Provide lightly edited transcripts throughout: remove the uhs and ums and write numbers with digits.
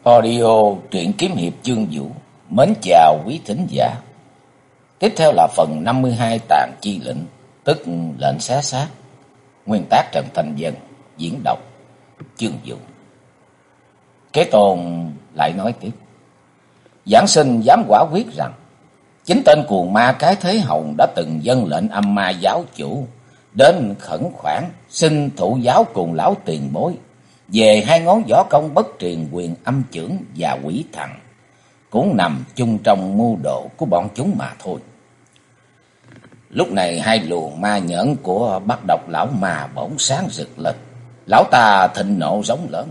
Audio truyện kiếm hiệp chương vũ. Mến chào quý thính giả. Tiếp theo là phần 52 Tàn chi lệnh, tức lệnh xé xác. Nguyên tác Trần Thanh Vân, diễn đọc chương vũ. Kế Tôn lại nói tiếp. Giảng sinh dám quả quyết rằng chính tên cuồng ma Cái Thế Hồng đã từng dâng lệnh âm ma giáo chủ đến khẩn khoản xin thụ giáo cùng lão tiền bối về hai ngón võ công bất truyền quyền âm chưởng và quỷ thần, cũng nằm chung trong mưu đồ của bọn chúng mà thôi. Lúc này hai luồng ma nhẫn của Bắt Độc lão ma bỗng sáng rực lên. Lão ta thịnh nộ giống lớn.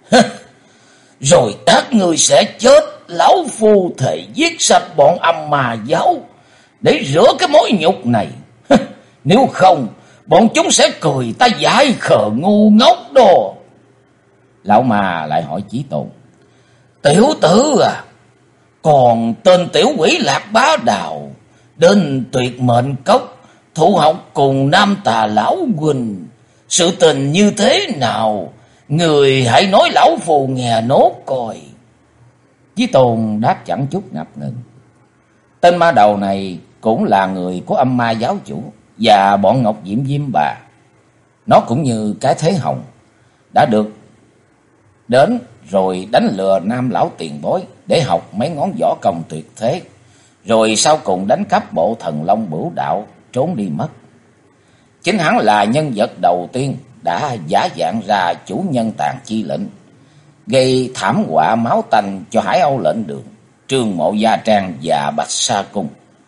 Rồi các ngươi sẽ chết, lão phu thề giết sạch bọn âm ma giáo để rửa cái mối nhục này. Nếu không, bọn chúng sẽ cười ta dại khờ ngu ngốc đồ. Lão ma lại hỏi Chí Tôn. Tiểu tử à, còn tên tiểu quỷ Lạc Bá Đào đến Tuyệt Mệnh Cốc thụ học cùng Nam Tà lão huynh, sự tình như thế nào, người hãy nói lão phù nghe nốt coi. Chí Tôn đáp chẳng chút ngập ngừng. Tên ma đầu này cũng là người của âm ma giáo chủ và bọn Ngọc Diễm Diêm Bà. Nó cũng như Cái Thế Hồng đã được đến rồi đánh lừa Nam lão tiền bối để học mấy ngón võ công tuyệt thế, rồi sau cùng đánh cắp bộ Thần Long Bửu Đạo trốn đi mất. Chính hắn là nhân vật đầu tiên đã giả dạng ra chủ nhân Tàn chi lệnh, gây thảm họa máu tanh cho Hải Âu lệnh đường, Trương Mộ Gia Trang và Bạch Sa Cung,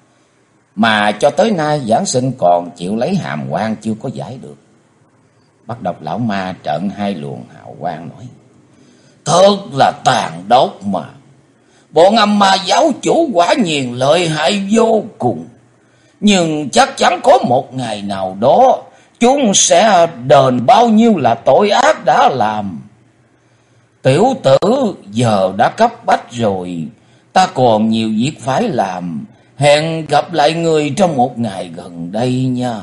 mà cho tới nay giảng sinh còn chịu lấy hàm quan chưa có giải được. Bắt Độc lão ma trợn hai luồng hào quang nói. Thật là tàn độc mà. Bọn âm ma giáo chủ quả nhiên lợi hại vô cùng. Nhưng chắc chắn có một ngày nào đó chúng sẽ đền bao nhiêu là tội ác đã làm. Tiểu tử giờ đã cấp bách rồi, ta còn nhiều việc phải làm. Hẹn gặp lại người trong một ngày gần đây nha.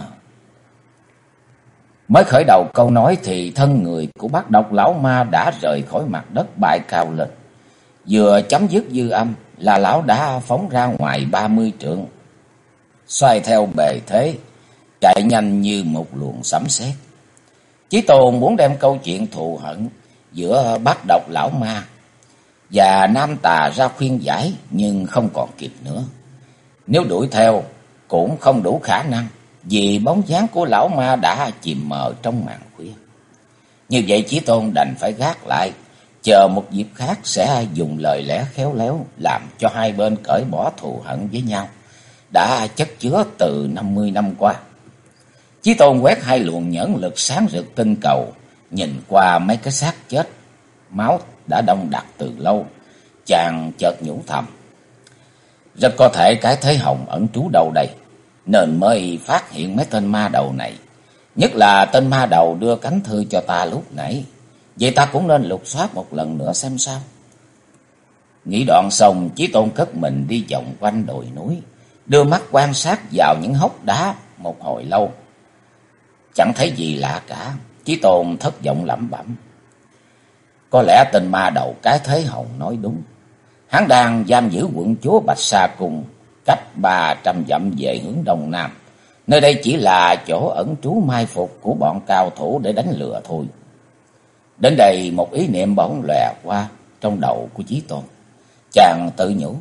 Mới khởi đầu câu nói thì thân người của Bắt Độc lão ma đã rời khỏi mặt đất bay cao lên. Vừa chấm dứt dư âm là lão đã phóng ra ngoài 30 trượng, xoay theo bề thế, chạy nhanh như một luồng sấm sét. Chí Tôn muốn đem câu chuyện thù hận giữa Bắt Độc lão ma và Nam Tà ra khuyên giải, nhưng không còn kịp nữa. Nếu đuổi theo cũng không đủ khả năng, vì bóng dáng của lão ma đã chìm mờ trong màn khuya. Như vậy Chí Tôn đành phải gác lại, chờ một dịp khác sẽ dùng lời lẽ khéo léo làm cho hai bên cởi bỏ thù hận với nhau đã chất chứa từ 50 năm qua. Chí Tôn quét hai luồng nhẫn lực sáng rực tinh cầu, nhìn qua mấy cái xác chết, máu đã đông đặc từ lâu, chàng chợt nhủ thầm. Rất có thể Cái Thế Hồng ẩn trú đâu đây, nên mới phát hiện mấy tên ma đầu này. Nhất là tên ma đầu đưa cánh thư cho ta lúc nãy. Vậy ta cũng nên lục soát một lần nữa xem sao. Nghĩ đoạn xong, Chí Tôn cất mình đi vòng quanh đồi núi, đưa mắt quan sát vào những hốc đá một hồi lâu. Chẳng thấy gì lạ cả. Chí Tôn thất vọng lẩm bẩm. Có lẽ tên ma đầu Cái Thế Hồng nói đúng. Hắn đang giam giữ quận chúa Bạch Sa Cung cách 300 dặm về hướng đông nam. Nơi đây chỉ là chỗ ẩn trú mai phục của bọn cao thủ để đánh lừa thôi. Đến đây một ý niệm bỗng lòe qua trong đầu của Chí Tôn. Chàng tự nhủ.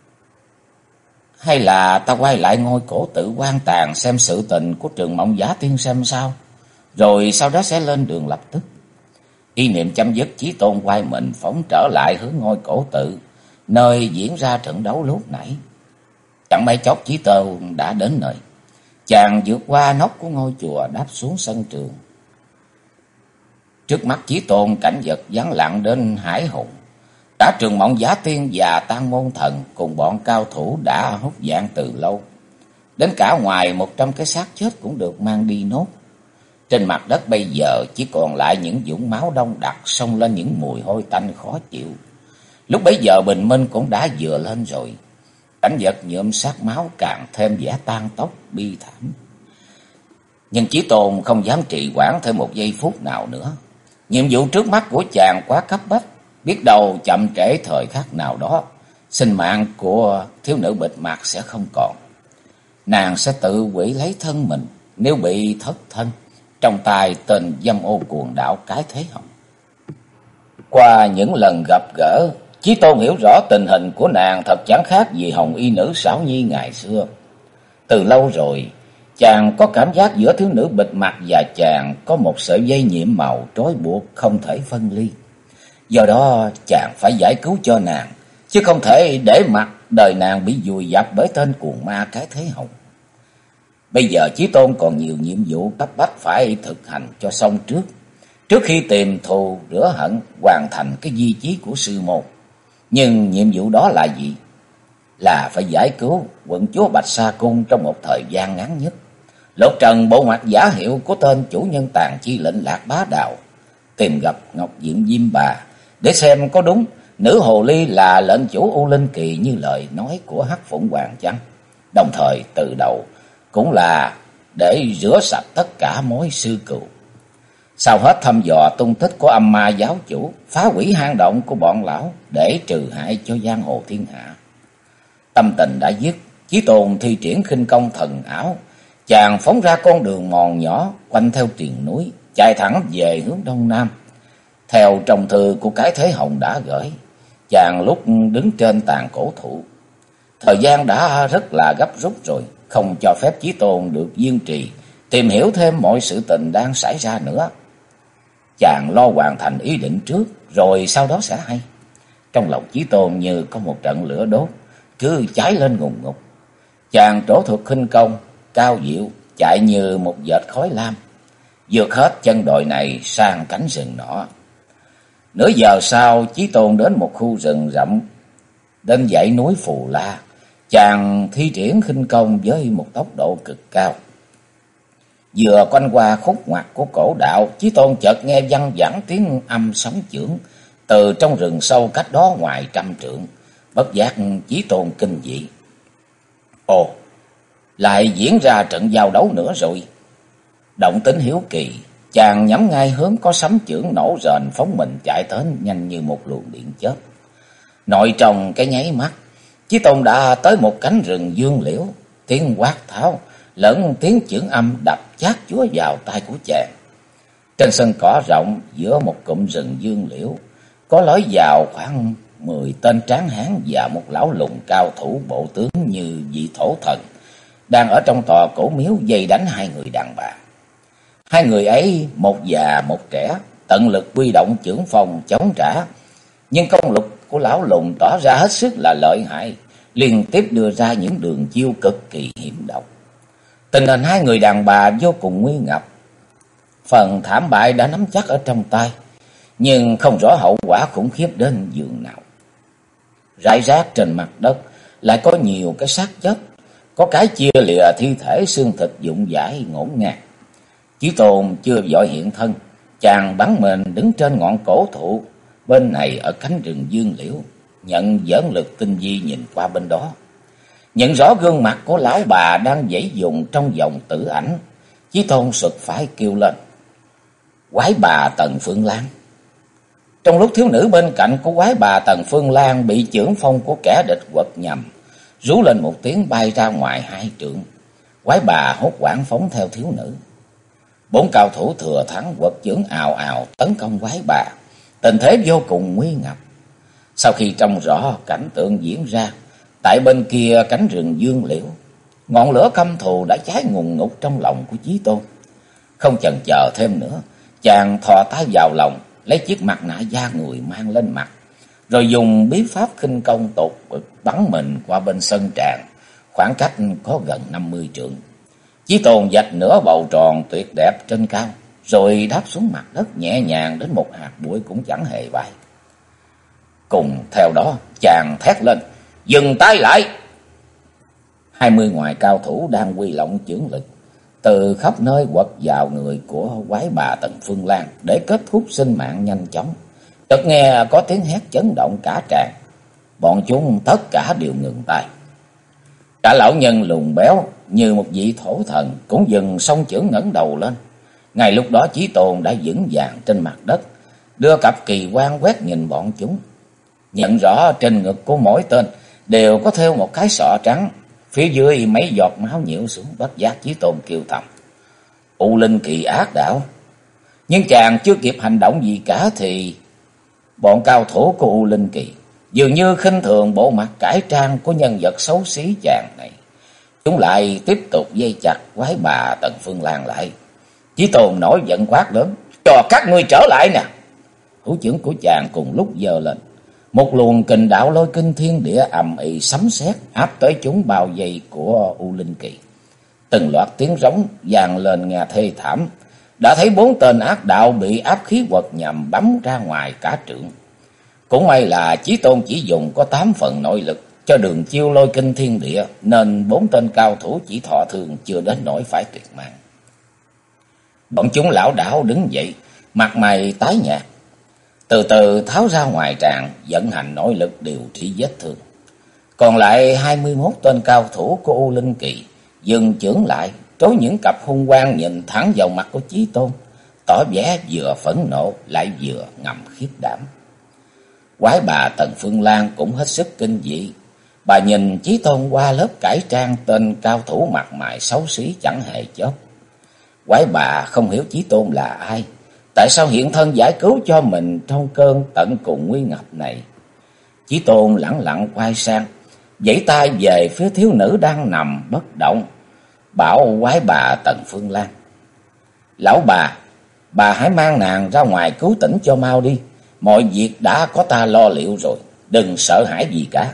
Hay là ta quay lại ngôi cổ tự quan tàn xem sự tình của Trường Mộng Giả Tiên xem sao, rồi sau đó sẽ lên đường lập tức. Ý niệm chấm dứt, Chí Tôn quay mình phóng trở lại hướng ngôi cổ tự, nơi diễn ra trận đấu lúc nãy. Chẳng mấy chốc Chí Tôn đã đến nơi. Chàng vượt qua nóc của ngôi chùa, đáp xuống sân trường. Trước mắt Chí Tôn cảnh vật vắng lặng đến hải hùng. Cả Trường Mộng Giả Tiên và Tang Môn Thần cùng bọn cao thủ đã hút dạng từ lâu. Đến cả ngoài 100 cái xác chết cũng được mang đi nốt. Trên mặt đất bây giờ chỉ còn lại những vũng máu đông đặc, xông lên những mùi hôi tanh khó chịu. Lúc bấy giờ bình minh cũng đã vừa lên rồi. Cảnh vật nhuộm sát máu càng thêm vẻ tan tóc bi thảm. Nhưng Chí Tôn không dám trì hoãn thêm một giây phút nào nữa. Nhiệm vụ trước mắt của chàng quá cấp bách, biết đâu chậm trễ thời khắc nào đó, sinh mạng của thiếu nữ bịt mặt sẽ không còn. Nàng sẽ tự hủy lấy thân mình nếu bị thất thân trong tay tên dâm ô cuồng đạo Cái Thế Hồng. Qua những lần gặp gỡ, Chí Tôn hiểu rõ tình hình của nàng thật chẳng khác gì hồng y nữ Xảo Nhi ngày xưa. Từ lâu rồi, chàng có cảm giác giữa thiếu nữ bịt mặt và chàng có một sợi dây nhiệm màu trói buộc không thể phân ly. Do đó chàng phải giải cứu cho nàng, chứ không thể để mặc đời nàng bị vùi dập bởi tên cuồng ma Cái Thế Hồng. Bây giờ Chí Tôn còn nhiều nhiệm vụ cấp bách phải thực hành cho xong trước khi tìm thù rửa hận, hoàn thành cái di chí của sư môn. Nhưng nhiệm vụ đó là gì? Là phải giải cứu quận chúa Bạch Sa Cung trong một thời gian ngắn nhất, lột trần bộ mặt giả hiệu của tên chủ nhân tàn chi lệnh Lạc Bá Đào, tìm gặp Ngọc Diện Diêm Bà để xem có đúng nữ hồ ly là lệnh chủ U Linh Kỳ như lời nói của Hắc Phụng Hoàng chăng. Đồng thời từ đầu cũng là để rửa sạch tất cả mối sư cừu. Sau hết thăm dò tung tích của âm ma giáo chủ, phá hủy hang động của bọn lão để trừ hại cho giang hồ thiên hạ. Tâm tình đã dứt, Chí Tôn thi triển khinh công thần ảo, chàng phóng ra con đường mòn nhỏ quanh theo triền núi, chạy thẳng về hướng đông nam. Theo trong thư của Cái Thế Hồng đã gửi, chàng lúc đứng trên tàn cổ thụ. Thời gian đã rất là gấp rút rồi, không cho phép Chí Tôn được kiên trì tìm hiểu thêm mọi sự tình đang xảy ra nữa. Chàng lo hoàn thành ý định trước, rồi sau đó sẽ hay. Trong lòng Chí Tôn như có một trận lửa đốt, cứ cháy lên ngùn ngụt. Chàng trổ thuật khinh công, cao diệu, chạy như một vệt khói lam, vượt hết chân đồi này sang cánh rừng nọ. Nửa giờ sau, Chí Tôn đến một khu rừng rậm, đến dãy núi Phù La. Chàng thi triển khinh công với một tốc độ cực cao. Vừa quanh qua khúc ngoặt của cổ đạo, Chí Tôn chợt nghe văng vẳng tiếng âm sóng chưởng từ trong rừng sâu cách đó ngoài 100 trượng. Bất giác Chí Tôn kinh dị. Ồ, lại diễn ra trận giao đấu nữa rồi. Động tính hiếu kỳ, chàng nhắm ngay hướng có sấm chưởng nổ rền phóng mình chạy đến nhanh như một luồng điện chớp. Nội trong cái nháy mắt, Chí Tôn đã tới một cánh rừng dương liễu, tiếng quát tháo lẫn tiếng chưởng âm đập chát chúa vào tai của chàng. Trên sân cỏ rộng giữa một cụm rừng dương liễu, có lối vào khoảng 10 tên tráng hán và một lão lùng cao thủ bộ tướng như vị thổ thần, đang ở trong tòa cổ miếu vây đánh hai người đàn bà. Hai người ấy, một già một trẻ, tận lực huy động chưởng phong chống trả, nhưng công lực của lão lùng tỏ ra hết sức là lợi hại, liên tiếp đưa ra những đường chiêu cực kỳ hiểm độc. Tình hình hai người đàn bà vô cùng nguy ngập. Phần thảm bại đã nắm chắc ở trong tay, nhưng không rõ hậu quả khủng khiếp đến giường nào. Rải rác trên mặt đất lại có nhiều cái xác chết, có cái chia lìa thi thể, xương thịt vụn vãi ngổn ngang. Chí Tôn chưa vội hiện thân, chàng bắn mình đứng trên ngọn cổ thụ bên này ở cánh rừng dương liễu, nhận dẫn lực tinh vi nhìn qua bên đó. Nhận rõ gương mặt của lão bà đang giãy dùng trong vòng tử ảnh, Chí Tôn sực phải kêu lên: Quái bà Tần Phương Lan! Trong lúc thiếu nữ bên cạnh của quái bà Tần Phương Lan bị chưởng phong của kẻ địch quật nhầm, rú lên một tiếng bay ra ngoài 2 trượng. Quái bà hốt hoảng phóng theo thiếu nữ. 4 cao thủ thừa thắng quật chưởng ào ào tấn công quái bà, tình thế vô cùng nguy ngập. Sau khi trông rõ cảnh tượng diễn ra, tại bên kia cánh rừng dương liễu, ngọn lửa căm thù đã cháy ngùn ngụt trong lòng của Chí Tôn. Không chần chờ thêm nữa, chàng thò tay vào lòng, lấy chiếc mặt nạ da người mang lên mặt, rồi dùng bí pháp khinh công tột bực bắn mình qua bên sân tràng, khoảng cách có gần 50 trượng. Chí Tôn vạch nửa bầu tròn tuyệt đẹp trên cao, rồi đáp xuống mặt đất nhẹ nhàng đến một hạt bụi cũng chẳng hề bay. Cùng theo đó, chàng thét lên: Dừng tay lại! 20 ngoại cao thủ đang quy lộng chưởng lực từ khắp nơi quật vào người của quái bà Tần Phương Lan để kết thúc sinh mạng nhanh chóng. Chợt nghe có tiếng hét chấn động cả tràng, bọn chúng tất cả đều ngừng tay. Cả lão nhân lùn béo như một vị thổ thần cũng dừng song chưởng ngẩng đầu lên. Ngay lúc đó Chí Tôn đã vững vàng trên mặt đất, đưa cặp kỳ quan quét nhìn bọn chúng. Nhận rõ trên ngực của mỗi tên đều có thêu một cái sọ trắng, phía dưới mấy giọt máu nhiễu xuống. Bất giác Chí Tôn kêu thầm: U Linh Kỳ ác đạo. Nhưng chàng chưa kịp hành động gì cả thì bọn cao thủ của U Linh Kỳ dường như khinh thường bộ mặt cải trang của nhân vật xấu xí chàng này. Chúng lại tiếp tục dây chặt quái bà Tần Phương Lan lại. Chí Tôn nổi giận quát lớn: cho các ngươi trở lại nè! Thủ trưởng của chàng cùng lúc giơ lên. Một luồng kình đạo lôi kinh thiên địa ầm ĩ sấm sét áp tới chúng bao vây của U Linh Kỳ. Từng loạt tiếng rống vang lên nghe thê thảm. Đã thấy 4 tên ác đạo bị áp khí quật nhằm bắn ra ngoài cả trượng. Cũng may là Chí Tôn chỉ dùng có 8 phần nội lực cho đường chiêu lôi kinh thiên địa, nên 4 tên cao thủ chỉ thọ thương chưa đến nỗi phải tuyệt mạng. Bọn chúng lảo đảo đứng dậy, mặt mày tái nhợt, từ từ tháo ra ngoài tràng, vận hành nội lực điều trị vết thương. Còn lại 21 tên cao thủ của U Linh Kỳ dừng chưởng lại, trối những cặp hung quang nhìn thẳng vào mặt của Chí Tôn, tỏ vẻ vừa phẫn nộ lại vừa ngầm khiếp đảm. Quái bà Tần Phương Lan cũng hết sức kinh dị. Bà nhìn Chí Tôn qua lớp cải trang tên cao thủ mặt mày xấu xí chẳng hề chớp. Quái bà không hiểu Chí Tôn là ai, tại sao hiện thân giải cứu cho mình trong cơn tận cùng nguy ngập này. Chí Tôn lẳng lặng quay sang, vẫy tay về phía thiếu nữ đang nằm bất động, bảo quái bà Tần Phương Lan: lão bà hãy mang nàng ra ngoài cứu tỉnh cho mau đi. Mọi việc đã có ta lo liệu rồi, đừng sợ hãi gì cả.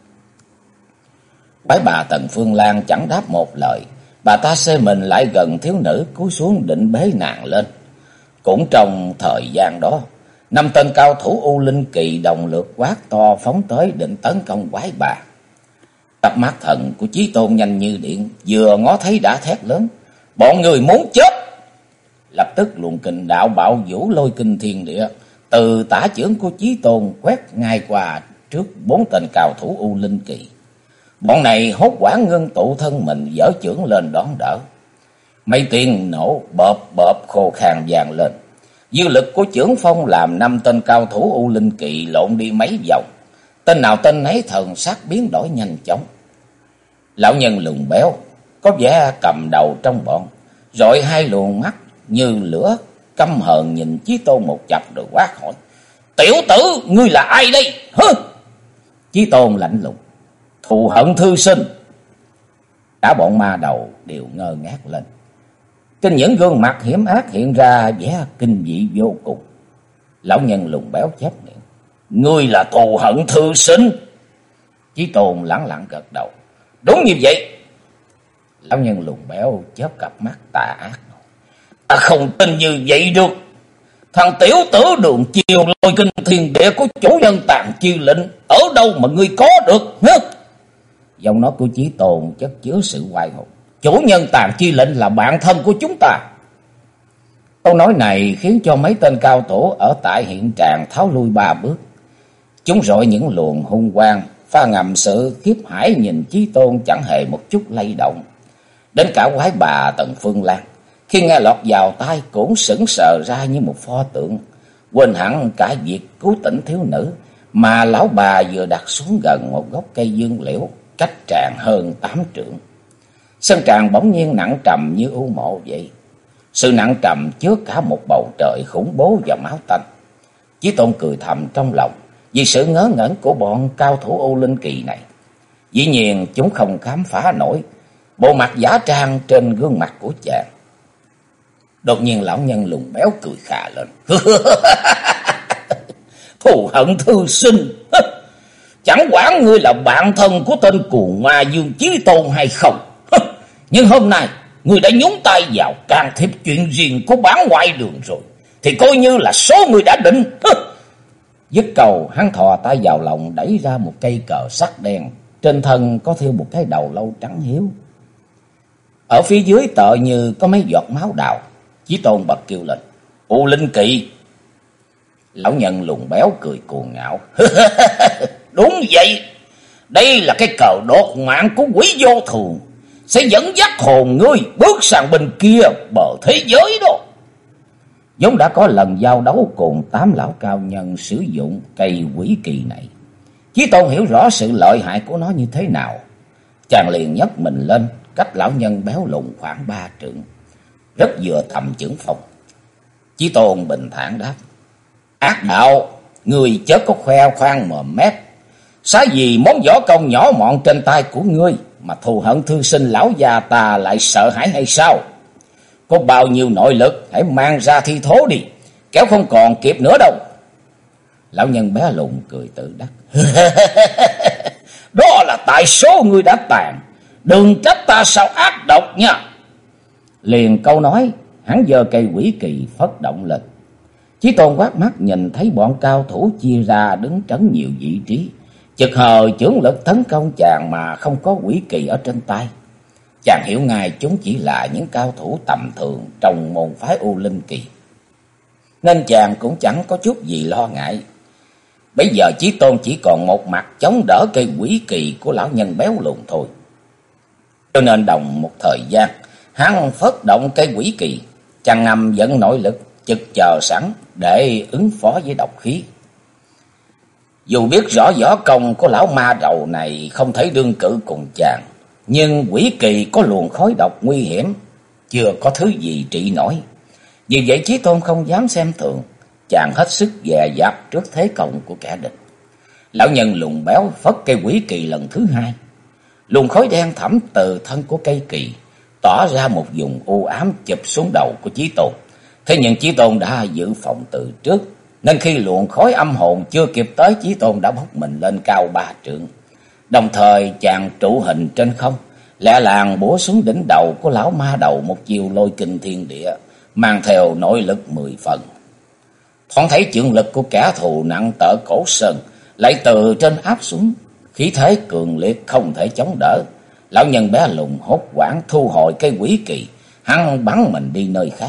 Quái bà Tần Phương Lan chẳng đáp một lời. Bà ta xê mình lại gần thiếu nữ, cúi xuống định bế nàng lên. Cũng trong thời gian đó, 5 tên cao thủ U Linh Kỳ đồng lượt quát to phóng tới định tấn công quái bà. Cặp mắt thần của Chí Tôn nhanh như điện, vừa ngó thấy đã thét lớn: bọn người muốn chết! Lập tức luồng kình đạo bạo vũ lôi kinh thiên địa từ tả chưởng của Chí Tôn quét ngay qua trước 4 tên cao thủ U Linh Kỳ. Bọn này hốt hoảng ngưng tụ thân mình, giở chưởng lên đón đỡ. Mấy tiếng nổ bợp bợp khô khan vang lên. Dư lực của chưởng phong làm 5 tên cao thủ U Linh Kỳ lộn đi mấy vòng. Tên nào tên nấy thần sắc biến đổi nhanh chóng. Lão nhân lùn béo có vẻ cầm đầu trong bọn, rọi 2 luồng mắt như lửa căm hờn nhìn Chí Tôn một chập rồi quát hỏi: tiểu tử, ngươi là ai đây? Hứ! Chí Tôn lạnh lùng: thù hận thư sinh. Cả bọn ma đầu đều ngơ ngác lên. Trên những gương mặt hiểm ác hiện ra vẻ kinh dị vô cùng. Lão nhân lùn béo chép miệng: ngươi là thù hận thư sinh? Chí Tôn lẳng lặng gật đầu: đúng như vậy. Lão nhân lùn béo chớp cặp mắt tà ác: ta không tin như vậy được. Thằng tiểu tử đường chiều lôi kinh thiên địa của chủ nhân Tàn Chi Lệnh ở đâu mà ngươi có được? Giọng nói của Chí Tôn chất chứa sự oai hùng: chủ nhân Tàn Chi Lệnh là bạn thân của chúng ta. Câu nói này khiến cho mấy tên cao thủ ở tại hiện tràng tháo lui 3 bước. Chúng rọi những luồng hung quang, pha ngầm sự khiếp hãi nhìn Chí Tôn chẳng hề một chút lay động. Đến cả quái bà Tần Phương Lan khi nghe lọt vào tai cũng sững sờ ra như một pho tượng, quên hẳn cả việc cứu tỉnh thiếu nữ, mà lão bà vừa đặt xuống gần một gốc cây dương liễu cách tràng hơn 8 trượng. Sân tràng bỗng nhiên nặng trầm như u mộ vậy. Sự nặng trầm chứa cả một bầu trời khủng bố và máu tanh. Chí Tôn cười thầm trong lòng vì sự ngớ ngẩn của bọn cao thủ U Linh Kỳ này. Dĩ nhiên chúng không khám phá nổi bộ mặt giả trang trên gương mặt của chàng. Đột nhiên lão nhân lùn béo cười khà lên: thù hận thư sinh, chẳng quản ngươi là bạn thân của tên cuồng ma Dương Chí Tôn hay không, nhưng hôm nay ngươi đã nhúng tay vào can thiệp chuyện riêng của bản ngoại đường rồi, thì coi như là số ngươi đã định. Dứt câu, hắn thò tay vào lòng đẩy ra một cây cờ sắt đen, trên thân có thêu một cái đầu lâu trắng hiếu. Ở phía dưới tựa như có mấy giọt máu đào. Chí Tôn bật kêu lên: U Linh Kỳ! Lão nhân lùn béo cười cuồng ngạo: đúng vậy, đây là cái cờ đột mạng của quỷ vô thường, sẽ dẫn dắt hồn ngươi bước sang bên kia bờ thế giới đó. vốn đã có lần giao đấu cùng 8 lão cao nhân sử dụng cây quỷ kỳ này. Chí Tôn hiểu rõ sự lợi hại của nó như thế nào. Chàng liền nhấc mình lên, cách lão nhân béo lùn khoảng 3 trượng, rất vừa tầm chưởng phong. Chí Tôn bình thản đáp: Ác đạo, ngươi chớ có khoe khoang mồm mép. Xá gì món võ công nhỏ mọn trên tay của ngươi mà thù hận thương sinh lão già ta lại sợ hãi hay sao? Có bao nhiêu nội lực hãy mang ra thi thố đi, kéo không còn kịp nữa đâu. Lão nhân bé lùn cười tự đắc: Đó là tại số ngươi đã tàn, đừng trách ta sao ác độc nha. Liền câu nói, hắn giơ cây quỷ kỳ phất động lên. Chí Tôn quát mắt nhìn thấy bọn cao thủ chia ra đứng trấn nhiều vị trí, chực hờ chưởng lực tấn công chàng mà không có quỷ kỳ ở trên tay. Chàng hiểu ngay chúng chỉ là những cao thủ tầm thường trong môn phái U Linh Kỳ, nên chàng cũng chẳng có chút gì lo ngại. Bây giờ Chí Tôn chỉ còn một mặt chống đỡ cây quỷ kỳ của lão nhân béo lùn thôi. Cho nên đồng một thời gian, hắn phất động cây quỷ kỳ, chàng ngầm dẫn nội lực, chực chờ sẵn để ứng phó với độc khí. Dù biết rõ võ công của lão ma đầu này không thể đương cự cùng chàng, nhưng quỷ kỳ có luồng khói độc nguy hiểm, chưa có thứ gì trị nổi. Vì vậy Chí Tôn không dám xem thường, chàng hết sức dè dặt trước thế công của kẻ địch. Lão nhân lùn béo phất cây quỷ kỳ lần thứ hai. Luồng khói đen thẫm từ thân của cây kỳ tỏ ra một vùng u ám chụp xuống đầu của Chí Tôn. Thế nhưng Chí Tôn đã dự phòng từ trước, nên khi luồng khói âm hồn chưa kịp tới, Chí Tôn đã bốc mình lên cao 3 trượng. Đồng thời chàng trụ hình trên không, lẹ làng bổ xuống đỉnh đầu của lão ma đầu một chiều lôi kinh thiên địa, mang theo nội lực 10 phần. Thoáng thấy chưởng lực của kẻ thù nặng tở cổ sơn lại từ trên áp xuống, khí thế cường liệt không thể chống đỡ. Lão nhân bé lùn hốt hoảng thu hồi cây quỷ kỳ, hắn bắn mình đi nơi khác.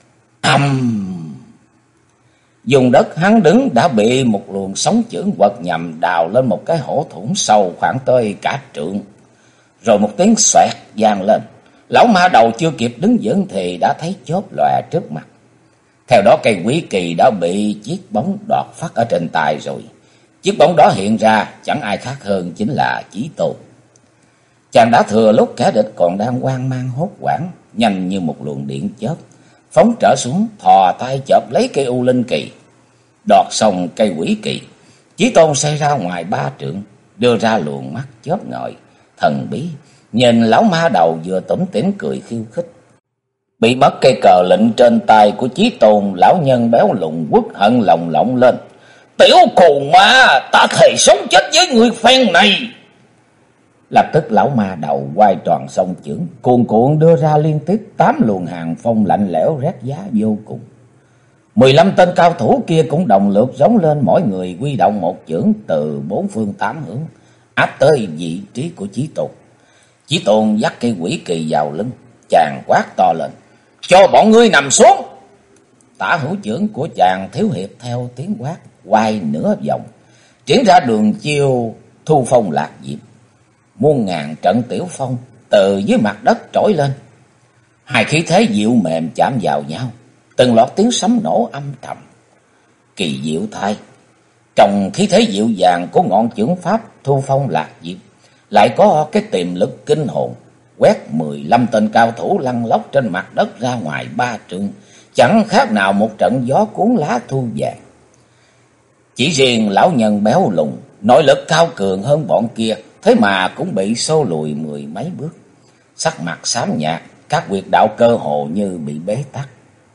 Dùng đất hắn đứng đã bị một luồng sóng chưởng quật nhằm đào lên một cái hổ thủng sâu khoảng tới cả trượng. Rồi một tiếng xoẹt vang lên, lão ma đầu chưa kịp đứng vững thì đã thấy chớp lòe trước mặt. Theo đó cây quỷ kỳ đã bị chiếc bóng đoạt phát ở trên tay rồi. Chiếc bóng đó hiện ra chẳng ai khác hơn chính là Chí Tôn. Chàng đã thừa lúc kẻ địch còn đang hoang mang hốt hoảng, nhanh như một luồng điện chớp phóng trở xuống, thò tay chộp lấy cây U Linh Kỳ. Đoạt xong cây quỷ kỳ, Chí Tôn xoay ra ngoài 3 trượng, đưa ra luồng mắt chớp ngời thần bí, nhìn lão ma đầu vừa tủm tỉm cười khiêu khích. Bị mất cây cờ lệnh trên tay của Chí Tôn, lão nhân béo lùn uất hận lồng lộng lên: Tiểu cù ma, ta thề sống chết với người phen này. Lập tức lão ma đầu quay tròn song chưởng, cuồn cuộn đưa ra liên tiếp 8 luồng hàng phong lạnh lẽo rét giá vô cùng. 15 tên cao thủ kia cũng đồng lượt giống lên, mỗi người huy động một chưởng từ 4 phương 8 hướng, áp tới vị trí của Chí Tôn. Chí Tôn dắt cây quỷ kỳ vào lưng, chàng quát to lên: Cho bọn ngươi nằm xuống. Tả hữu chưởng của chàng thiếu hiệp theo tiếng quát quay nửa vòng, triển ra đường chiêu thu phong lạc diệp. Muôn ngàn trận tiểu phong từ dưới mặt đất trỗi lên, hai khí thế dịu mềm chạm vào nhau, từng loạt tiếng sấm nổ âm trầm. Kỳ diệu thay, trong khí thế dịu dàng của ngọn chưởng pháp thu phong lạc diệp lại có cái tiềm lực kinh hồn, quét 15 tên cao thủ lăn lóc trên mặt đất ra ngoài 3 trượng, chẳng khác nào một trận gió cuốn lá thu vàng. Chỉ riêng lão nhân béo lùn, nội lực cao cường hơn bọn kia, thế mà cũng bị xô lùi 10 mấy bước. Sắc mặt xám nhạt, các huyệt đạo cơ hồ như bị bế tắc.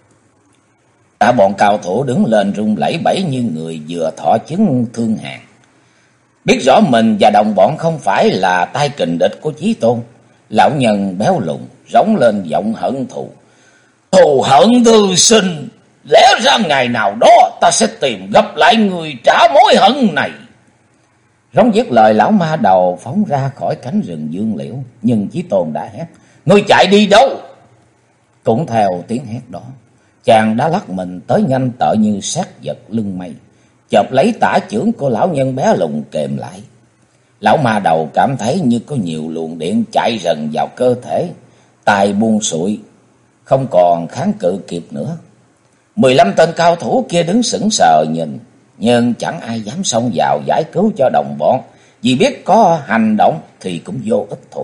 Cả bọn cao thủ đứng lên run lẩy bẩy như người vừa thọ chứng thương hàn. Biết rõ mình và đồng bọn không phải là tay kình địch của Chí Tôn, lão nhân béo lùn rống lên giọng hận thù: Thù hận thư sinh, lẽ ra ngày nào đó ta sẽ tìm gặp lại người trả mối hận này. Rống dứt lời, lão ma đầu phóng ra khỏi cánh rừng dương liễu, nhưng Chí Tôn đã hét: Ngươi chạy đi đâu? Cũng theo tiếng hét đó, chàng đã lắc mình tới nhanh tợ như sát giật lưng mây, chộp lấy tả chưởng của lão nhân bé lùn kềm lại. Lão ma đầu cảm thấy như có nhiều luồng điện chạy rần vào cơ thể, tay buông xuôi, không còn kháng cự kịp nữa. 15 tên cao thủ kia đứng sững sờ nhìn, nhưng chẳng ai dám xông vào giải cứu cho đồng bọn, vì biết có hành động thì cũng vô ích thôi.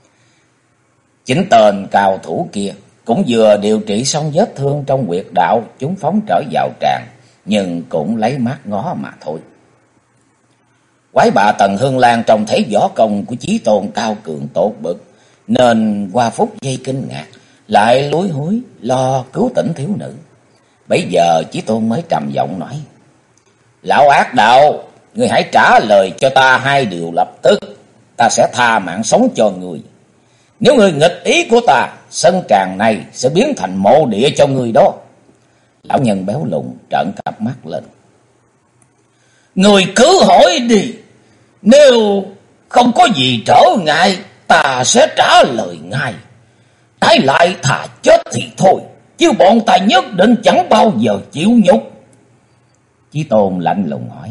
Chính tên cao thủ kia cũng vừa điều trị xong vết thương trong huyệt đạo chúng phóng trở vào tràng, nhưng cũng lấy mắt ngó mà thôi. Quái bà Tần Hương Lan trông thấy võ công của Chí Tôn cao cường tột bực, nên qua phút giây kinh ngạc, lại lúi húi lo cứu tỉnh thiếu nữ. Bấy giờ Chí Tôn mới trầm giọng nói: Lão ác đạo, ngươi hãy trả lời cho ta 2 điều lập tức, ta sẽ tha mạng sống cho ngươi. Nếu ngươi nghịch ý của ta, sân tràng này sẽ biến thành mộ địa cho ngươi đó. Lão nhân béo lùn trợn cặp mắt lên: Ngươi cứ hỏi đi, nếu không có gì trở ngại, ta sẽ trả lời ngay. Trái lại thà chết thì thôi, chứ bọn ta nhất định chẳng bao giờ chịu nhục. Chí Tôn lạnh lùng hỏi: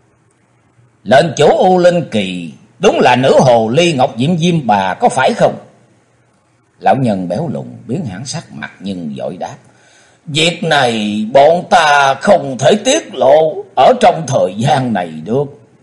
Lệnh chủ U Linh Kỳ đúng là nữ hồ ly Ngọc Diễm Diêm Bà có phải không? Lão nhân béo lùn biến hẳn sắc mặt nhưng vội đáp: Việc này bọn ta không thể tiết lộ ở trong thời gian này được.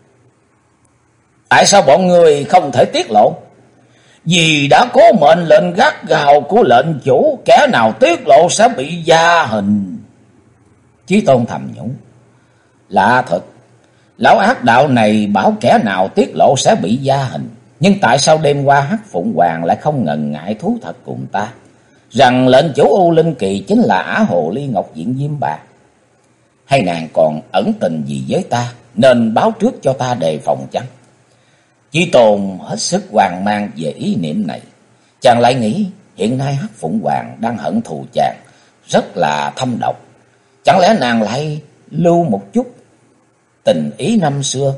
Tại sao bọn người không thể tiết lộ? Vì đã có mệnh lệnh gắt gao của lệnh chủ, kẻ nào tiết lộ sẽ bị gia hình. Chí Tôn thầm nhủ: Lạ thật, lão ác đạo này bảo kẻ nào tiết lộ sẽ bị gia hình, nhưng tại sao đêm qua Hắc Phụng Hoàng lại không ngần ngại thú thật cùng ta rằng lệnh chủ U Linh Kỳ chính là Ả Hồ Ly Ngọc Diện Diêm Bà? Hay nàng còn ẩn tình gì với ta nên báo trước cho ta đề phòng chăng? Chí Tôn hết sức hoang mang về ý niệm này. Chàng lại nghĩ hiện nay Hắc Phụng Hoàng đang hận thù chàng rất là thâm độc. Chẳng lẽ nàng lại lưu một chút tình ý năm xưa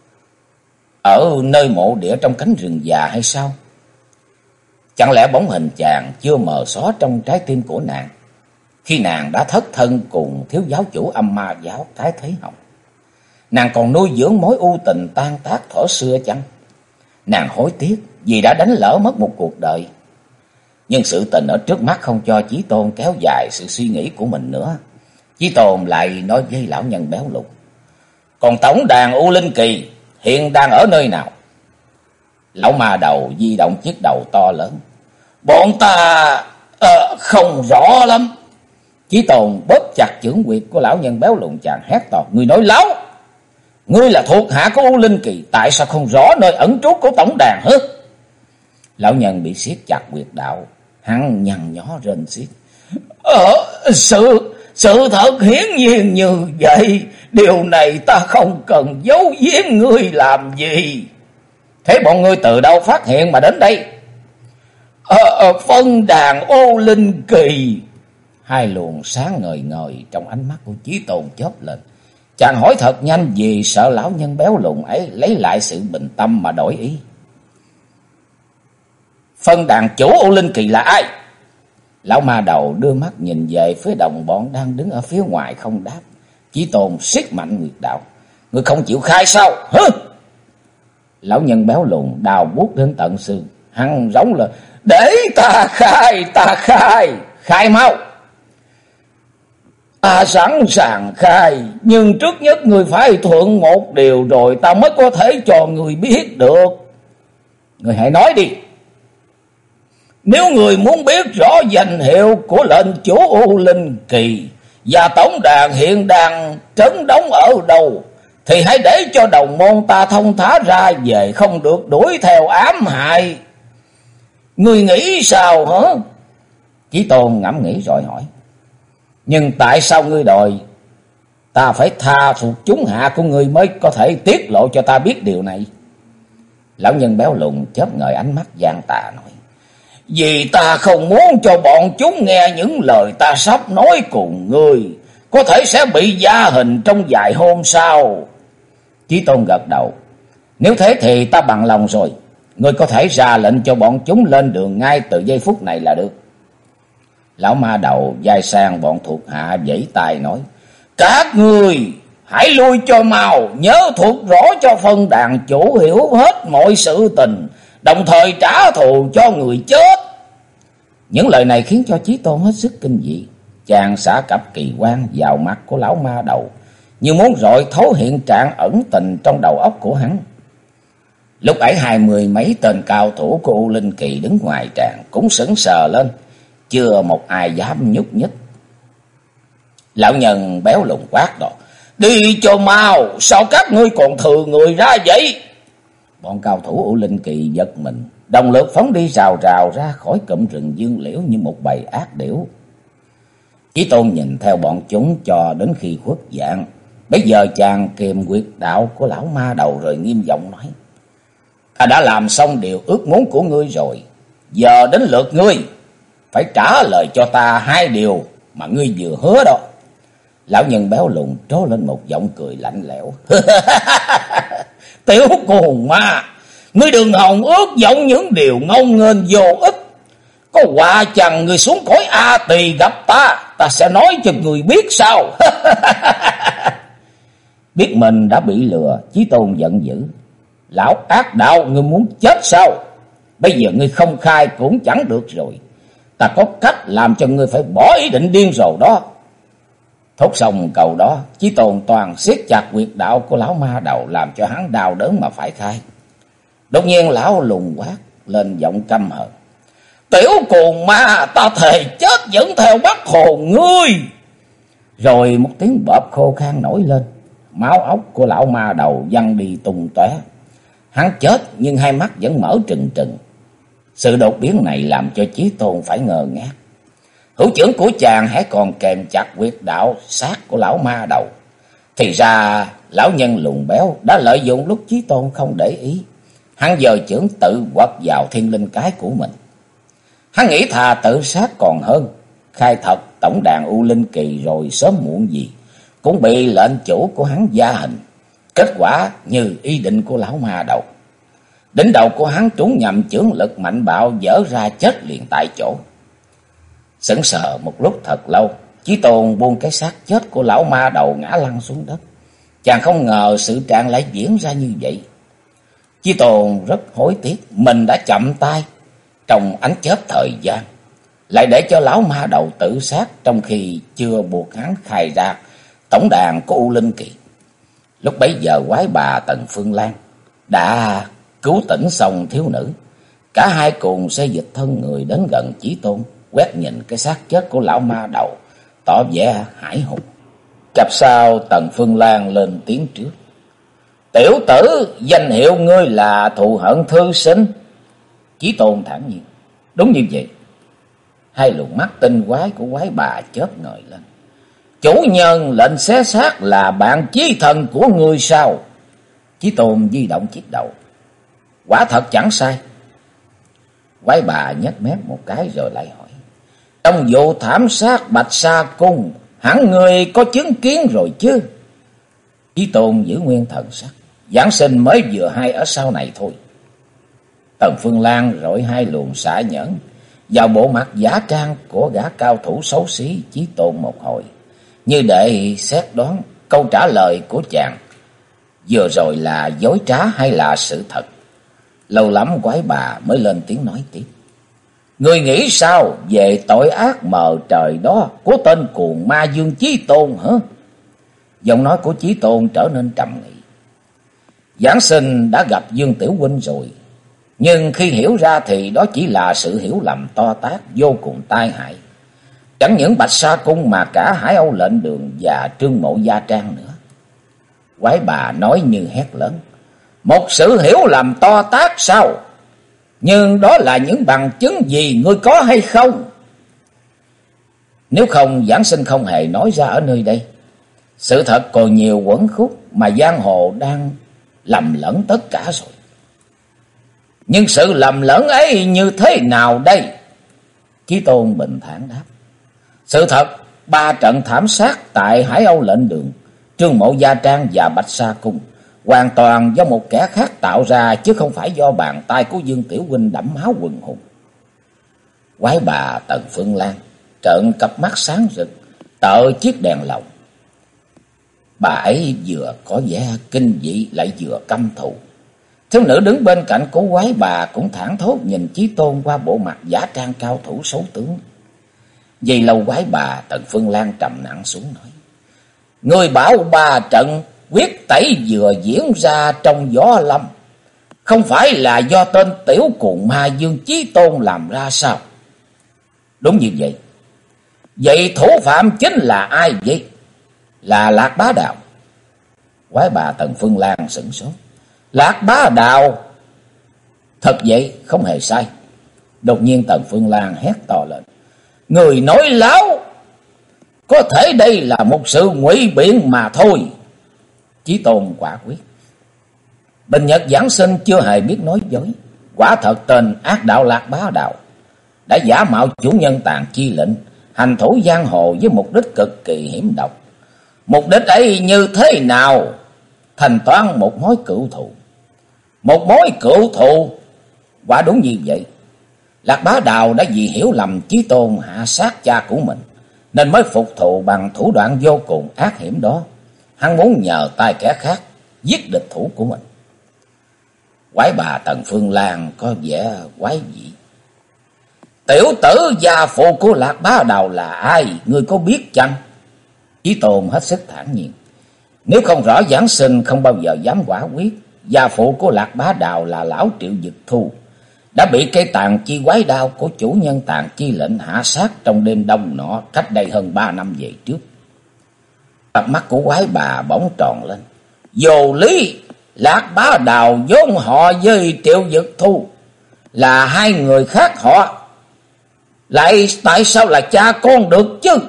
ở nơi mộ địa trong cánh rừng già hay sao? Chẳng lẽ bóng hình chàng chưa mờ xóa trong trái tim của nàng khi nàng đã thất thân cùng thiếu giáo chủ Âm Ma giáo Thái Thế Hồng? Nàng còn nuôi dưỡng mối ưu tình tan tác thuở xưa chăng? Nàng hối tiếc vì đã đánh lỡ mất một cuộc đời. Nhưng sự tình ở trước mắt không cho Chí Tôn kéo dài sự suy nghĩ của mình nữa. Chí Tôn lại nói với lão nhân béo lùn: Còn tổng đàn U Linh Kỳ hiện đang ở nơi nào? Lão ma đầu di động chiếc đầu to lớn: Bọn ta không rõ lắm. Chí Tôn bóp chặt chưởng quyệt của lão nhân béo lùn, chàng hét to: Ngươi nói láo! Ngươi là thuộc hạ của U Linh Kỳ, tại sao không rõ nơi ẩn trú của tổng đàn hả? Lão nhân bị siết chặt quyệt đạo, hắn nhăn nhó rên xiết: Sự thật hiển nhiên như vậy, điều này ta không cần giấu giếm ngươi làm gì. Thế bọn ngươi từ đâu phát hiện mà đến đây? Phân đàn U Linh Kỳ. 2 luồng sáng ngời ngời trong ánh mắt của Chí Tôn chớp lên. Chàng hỏi thật nhanh vì sợ lão nhân béo lùn ấy lấy lại sự bình tâm mà đổi ý. Phân đàn chủ U Linh Kỳ là ai? Lão ma đầu đưa mắt nhìn về phía đồng bọn đang đứng ở phía ngoài không đáp. Chí Tôn siết mạnh nguyệt đạo: Ngươi không chịu khai sao? Hứ! Lão nhân béo lùn đào buốt đến tận xương, hắn rống lên: Để ta khai, khai mau! Ta sẵn sàng khai, nhưng trước nhất người phải thuận một điều rồi ta mới có thể cho người biết được. Người hãy nói đi. Nếu người muốn biết rõ danh hiệu của lệnh chủ U Linh Kỳ và tổng đàn hiện đang trấn đóng ở đâu, thì hãy để cho đồng môn ta thông thả ra về, không được đuổi theo ám hại. Người nghĩ sao hả? Chí Tôn ngẫm nghĩ rồi hỏi: Nhưng tại sao ngươi đòi ta phải tha thuộc chúng hạ của ngươi mới có thể tiết lộ cho ta biết điều này? Lão nhân béo lùn chớp ngời ánh mắt gian tà nói: Vì ta không muốn cho bọn chúng nghe những lời ta sắp nói cùng ngươi, có thể sẽ bị gia hình trong vài hôm sau. Chí Tôn gật đầu: Nếu thế thì ta bằng lòng rồi. Ngươi có thể ra lệnh cho bọn chúng lên đường ngay từ giây phút này là được. Lão ma đầu vai sang bọn thuộc hạ vẫy tay nói: Các ngươi hãy lui cho mau, nhớ thuộc rõ cho phân đàn chủ hiểu hết mọi sự tình, đồng thời trả thù cho người chết. Những lời này khiến cho Chí Tôn hết sức kinh dị. chàng xả cặp kỳ quan vào mặt của lão ma đầu, như muốn rọi thấu hiện trạng ẩn tình trong đầu óc của hắn. Lúc ấy 20 mấy tên cao thủ của U Linh Kỳ đứng ngoài tràng cũng sững sờ lên, chưa một ai dám nhúc nhích. Lão nhân béo lùn quát rồi: "Đi cho mau, sao các ngươi còn thừa người ra vậy?" Bọn cao thủ U Linh Kỳ giật mình, đồng loạt phóng đi rào rào ra khỏi cụm rừng dương liễu như một bầy ác điểu. Chí Tôn nhìn theo bọn chúng cho đến khi khuất dạng. Bây giờ chàng kiềm huyệt đạo của lão ma đầu rồi nghiêm giọng nói: "Ta đã làm xong điều ước muốn của ngươi rồi. Giờ đến lượt ngươi phải trả lời cho ta 2 điều mà ngươi vừa hứa đó." Lão nhân béo lùn trố lên một giọng cười lạnh lẽo: "Tiểu cuồng ma, ngươi đừng hòng ước vọng những điều ngông nghênh vô ích. Có quả chăng ngươi xuống cõi A Tỳ gặp ta, ta sẽ nói cho ngươi biết sao." Biết mình đã bị lừa, Chí Tôn giận dữ: "Lão ác đạo, ngươi muốn chết sao? Bây giờ ngươi không khai cũng chẳng được rồi. Ta có cách làm cho ngươi phải bỏ ý định điên rồ đó." Thốt xong câu đó, Chí Tôn toàn siết chặt huyệt đạo của lão ma đầu, làm cho hắn đau đớn mà phải khai. Đột nhiên lão lùng quát lên giọng căm hờn: "Tiểu cuồng ma, ta thề chết vẫn theo bắt hồn ngươi." Rồi một tiếng bóp khô khan nổi lên, máu óc của lão ma đầu văng đi tung tóe. Hắn chết nhưng hai mắt vẫn mở trừng trừng. Sự đột biến này làm cho Chí Tôn phải ngờ ngác. Hữu trưởng của chàng hãy còn kèm chặt huyệt đạo sát của lão ma đầu. Thì ra lão nhân lùn béo đã lợi dụng lúc Chí Tôn không để ý. Hắn giơ chưởng tự quật vào thiên linh cái của mình. Hắn nghĩ thà tự sát còn hơn. Khai thật tổng đàn U Linh Kỳ rồi sớm muộn gì cũng bị lệnh chủ của hắn gia hình. Kết quả như ý định của lão ma đầu. Đỉnh đầu của hắn trúng nhầm chưởng lực mạnh bạo, vỡ ra chết liền tại chỗ. Sững sờ một lúc thật lâu, Chí Tôn buông cái xác chết của lão ma đầu ngã lăn xuống đất. Chàng không ngờ sự trạng lại diễn ra như vậy. Chí Tôn rất hối tiếc mình đã chậm tay trong ánh chớp thời gian, lại để cho lão ma đầu tự sát trong khi chưa buộc hắn khai ra tổng đàn của U Linh Kỳ. Lúc bấy giờ quái bà Tần Phương Lan đã cứu tỉnh xong thiếu nữ. Cả hai cùng xây dịch thân người đến gần Chí Tôn, quét nhìn cái xác chết của lão ma đầu, tỏ vẻ hãi hùng. Chập sau Tần Phương Lan lên tiếng trước: "Tiểu tử, danh hiệu ngươi là thù hận thư sinh?" Chí Tôn thản nhiên: "Đúng như vậy." Hai luồng mắt tinh quái của quái bà chớp ngời lên: "Chủ nhân lệnh xé xác là bạn chí thần của ngươi sao?" Chí Tôn di động chiếc đầu: "Quả thật chẳng sai." Quái bà nhếch mép một cái rồi lại hỏi: "Trong vụ thảm sát Bạch Sa Cung, hẳn ngươi có chứng kiến rồi chứ?" Chí Tôn giữ nguyên thần sắc: "Giảng sinh mới vừa hay ở sau này thôi." Tần Phương Lan rọi hai luồng xạ nhẫn vào bộ mặt giả trang của gã cao thủ xấu xí Chí Tôn một hồi, như để xét đoán câu trả lời của chàng vừa rồi là dối trá hay là sự thật. Lâu lắm quái bà mới lên tiếng nói tiếp: "Ngươi nghĩ sao về tội ác mờ trời đó của tên cuồng ma Dương Chí Tôn hả?" Giọng nói của Chí Tôn trở nên trầm nghị: "Giảng sinh đã gặp Dương Tiểu huynh rồi, nhưng khi hiểu ra thì đó chỉ là sự hiểu lầm to tát vô cùng tai hại. Chẳng những Bạch Sa Cung mà cả Hải Âu Lệnh Đường và Trương Mộ Gia Trang nữa." Quái bà nói như hét lớn: "Một sự hiểu lầm to tát sao? Nhưng đó là những bằng chứng gì ngươi có hay không? Nếu không, giảng sinh không hề nói ra ở nơi đây. Sự thật còn nhiều uẩn khúc mà giang hồ đang lầm lẫn tất cả rồi." "Nhưng sự lầm lẫn ấy như thế nào đây?" Chí Tôn bình thản đáp: "Sự thật, 3 trận thảm sát tại Hải Âu Lệnh Đường, Trương Mộ Gia Trang và Bạch Sa Cung hoàn toàn do một kẻ khác tạo ra, chứ không phải do bàn tay của Dương Tiểu huynh đẫm máu quần hùng." Quái bà Tần Phương Lan trợn cặp mắt sáng rực, tợ chiếc đèn lồng. Bà ấy vừa có vẻ kinh dị lại vừa căm thù. Thiếu nữ đứng bên cạnh của quái bà cũng thảng thốt nhìn Chí Tôn qua bộ mặt giả trang cao thủ xấu tướng. Giây lâu quái bà Tần Phương Lan trầm nặng xuống nói: Người bảo ba trận quyết tẩy vừa diễn ra trong gió lâm, không phải là do tên tiểu cuồng ma Dương Chí Tôn làm ra sao? Đúng như vậy. Vậy thủ phạm chính là ai vậy? Là Lạc Bá Đạo. Quái bà Tần Phương Lan sửng sốt. Lạc Bá Đạo? Thật vậy, không hề sai. Đột nhiên Tần Phương Lan hét to lên: Người nói láo! Có thể đây là một sự ngụy biện mà thôi. Chí Tôn quả quyết: Bình Nhật Giảng Sinh chưa hề biết nói dối. Quả thật tên ác đạo Lạc Bá Đạo đã giả mạo chủ nhân Tàn Chi lệnh, hành thủ giang hồ với mục đích cực kỳ hiểm độc. Mục đích ấy như thế nào? Thanh toán một mối cựu thù. Một mối cựu thù? Quả đúng như vậy. Lạc Bá Đạo đã vì hiểu lầm Chí Tôn hạ sát cha của mình, nên mới phục thù bằng thủ đoạn vô cùng ác hiểm đó. Hắn muốn nhờ tay kẻ khác giết địch thủ của mình. Quái bà Tần Phương Lan có vẻ quái dị. Tiểu tử gia phụ của Lạc Bá Đạo là ai? Ngươi có biết chăng? Chí Tôn hết sức thản nhiên: Nếu không rõ Giảng Sinh không bao giờ dám quả quyết. Gia phụ của Lạc Bá Đạo là lão Triệu Dực Thu, đã bị cây Tàn Chi quái đao của chủ nhân Tàn Chi lệnh hạ sát trong đêm đông nọ, cách đây hơn 3 năm về trước. Cặp mắt của quái bà bỗng tròn lên. Vô lý! Lạc Bá Đạo vốn họ với Triệu Dực Thu là hai người khác họ, lại tại sao là cha con được chứ?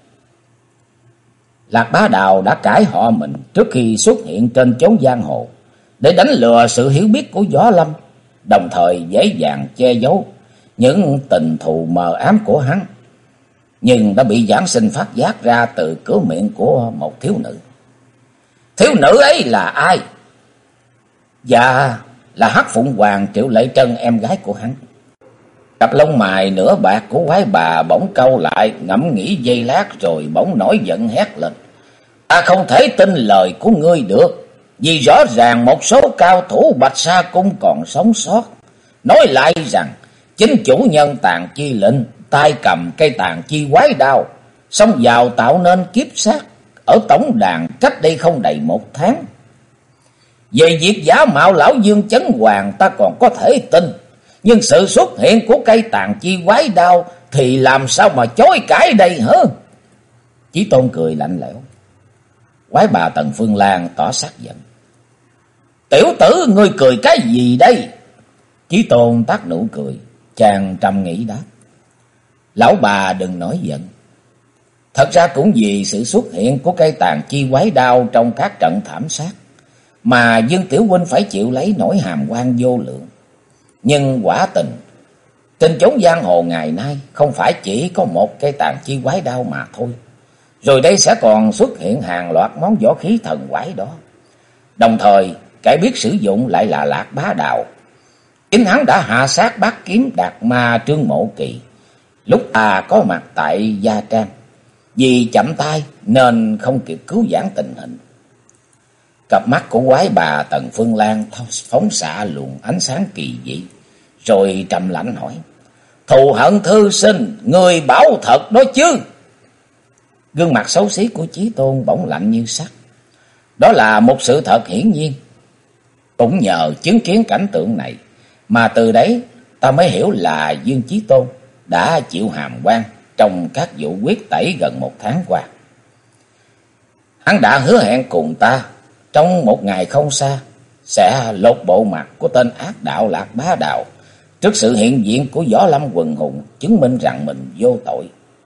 Lạc Bá Đạo đã cải họ mình trước khi xuất hiện trên chốn giang hồ, để đánh lừa sự hiểu biết của Võ Lâm, đồng thời dễ dàng che giấu những tình thù mờ ám của hắn, nhưng đã bị Giảng Sinh phát giác ra từ cửa miệng của một thiếu nữ. Thiếu nữ ấy là ai? Dạ, là Hắc Phụng Hoàng Triệu Lệ Trân, em gái của hắn. Cặp lông mày nửa bạc của quái bà bỗng cau lại, ngẫm nghĩ giây lát rồi bỗng nổi giận hét lên: Ta không thể tin lời của ngươi được, vì rõ ràng một số cao thủ Bạch Sa Cung còn sống sót nói lại rằng chính chủ nhân Tàn Chi lệnh tay cầm cây Tàn Chi quái đao xông vào tạo nên kiếp sát ở tổng đàn cách đây không đầy 1 tháng. Về việc giả mạo lão Dương Chấn Hoàng ta còn có thể tin, nhưng sự xuất hiện của cây Tàn Chi quái đao thì làm sao mà chối cãi đây hả? Chí Tôn cười lạnh lẽo. Quái bà Tần Phương Lan tỏ sắc giận. Tiểu tử, ngươi cười cái gì đây? Chí Tôn tắt nụ cười, chàng trầm nghĩ đáp: Lão bà đừng nổi giận. Thật ra cũng vì sự xuất hiện của cây Tàn Chi quái đao trong các trận thảm sát mà Dương Tiểu huynh phải chịu lấy nỗi hàm oan vô lượng. Nhưng quả tình trên chốn giang hồ ngày nay không phải chỉ có một cây Tàn Chi quái đao mà thôi. Rồi đây sẽ còn xuất hiện hàng loạt món võ khí thần quái đó. Đồng thời kẻ biết sử dụng lại là Lạc Bá Đạo. Chính hắn đã hạ sát Bát Kiếm Đạt Ma Trương Mộ Kỳ lúc ta có mặt tại Gia Trang. Vì chậm tay nên không kịp cứu vãn tình hình. Cặp mắt của quái bà Tần Phương Lan phóng xạ luồng ánh sáng kỳ dị, rồi trầm lạnh hỏi: Thù hận thư sinh, người bảo thật đó chứ? Gương mặt xấu xí của Chí Tôn bỗng lạnh như sắt. Đó là một sự thật hiển nhiên. Cũng nhờ chứng kiến cảnh tượng này mà từ đấy ta mới hiểu là Dương Chí Tôn đã chịu hàm oan trong các vụ quyết tẩy gần 1 tháng qua. Hắn đã hứa hẹn cùng ta trong một ngày không xa sẽ lột bộ mặt của tên ác đạo Lạc Bá Đạo trước sự hiện diện của Võ Lâm quần hùng, chứng minh rằng mình vô tội.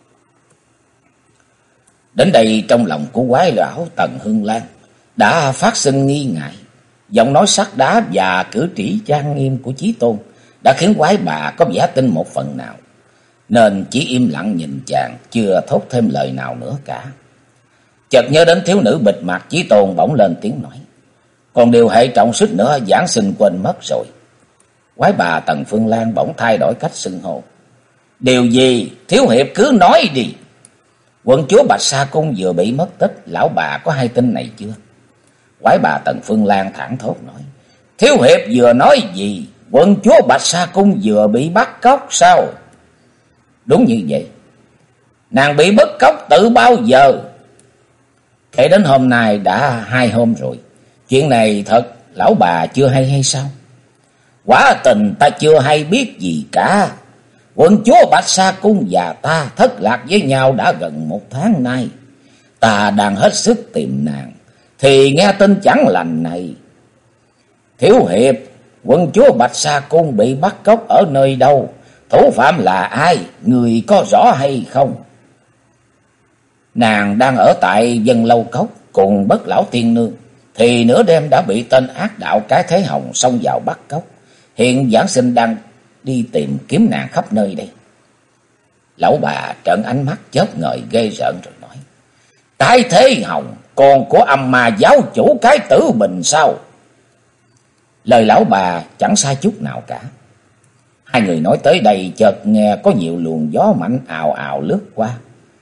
Đến đây trong lòng của quái lão Tần Hương Lan đã phát sinh nghi ngại. Giọng nói sắt đá và cử chỉ trang nghiêm của Chí Tôn đã khiến quái bà có vẻ tin một phần nào, nên chỉ im lặng nhìn chàng, chưa thốt thêm lời nào nữa cả. Chợt nhớ đến thiếu nữ bịt mặt, Chí Tôn bỗng lên tiếng nói: Còn điều hệ trọng xích nữa Giảng Sinh quên mất rồi. Quái bà Tần Phương Lan bỗng thay đổi cách xưng hô: Điều gì? Thiếu hiệp cứ nói đi. Quận chúa Bạch Sa Cung vừa bị mất tích, lão bà có hay tin này chưa? Quái bà Tần Phương Lan thẳng thốt nói: Thiếu hiệp vừa nói gì? Quận chúa Bạch Sa Cung vừa bị bắt cóc sao? Đúng như vậy. Nàng bị bắt cóc từ bao giờ? Kể đến hôm nay đã 2 hôm rồi. Chuyện này thật lão bà chưa hay sao? Quả tình ta chưa hay biết gì cả. Quận chúa Bạch Sa Cung và ta thất lạc với nhau đã gần 1 tháng nay. Ta đang hết sức tìm nàng, thì nghe tin chẳng lành này. Thiếu hiệp, quận chúa Bạch Sa Cung bị bắt cóc ở nơi đâu? Thủ phạm là ai? Người có rõ hay không? Nàng đang ở tại Dân Lâu Cốc cùng Bất Lão Tiên Nương, thì nửa đêm đã bị tên ác đạo Cái Thế Hồng xông vào bắt cóc. Hiện giảng sinh đang đi tìm kiếm nàng khắp nơi đây. Lão bà trợn ánh mắt chớp ngời ghê rợn rồi nói: Cái Thế Hồng, con của âm ma giáo chủ Cái Tử Bình sao? Lời lão bà chẳng sai chút nào cả. Hai người nói tới đây, chợt nghe có nhiều luồng gió mạnh ào ào lướt qua.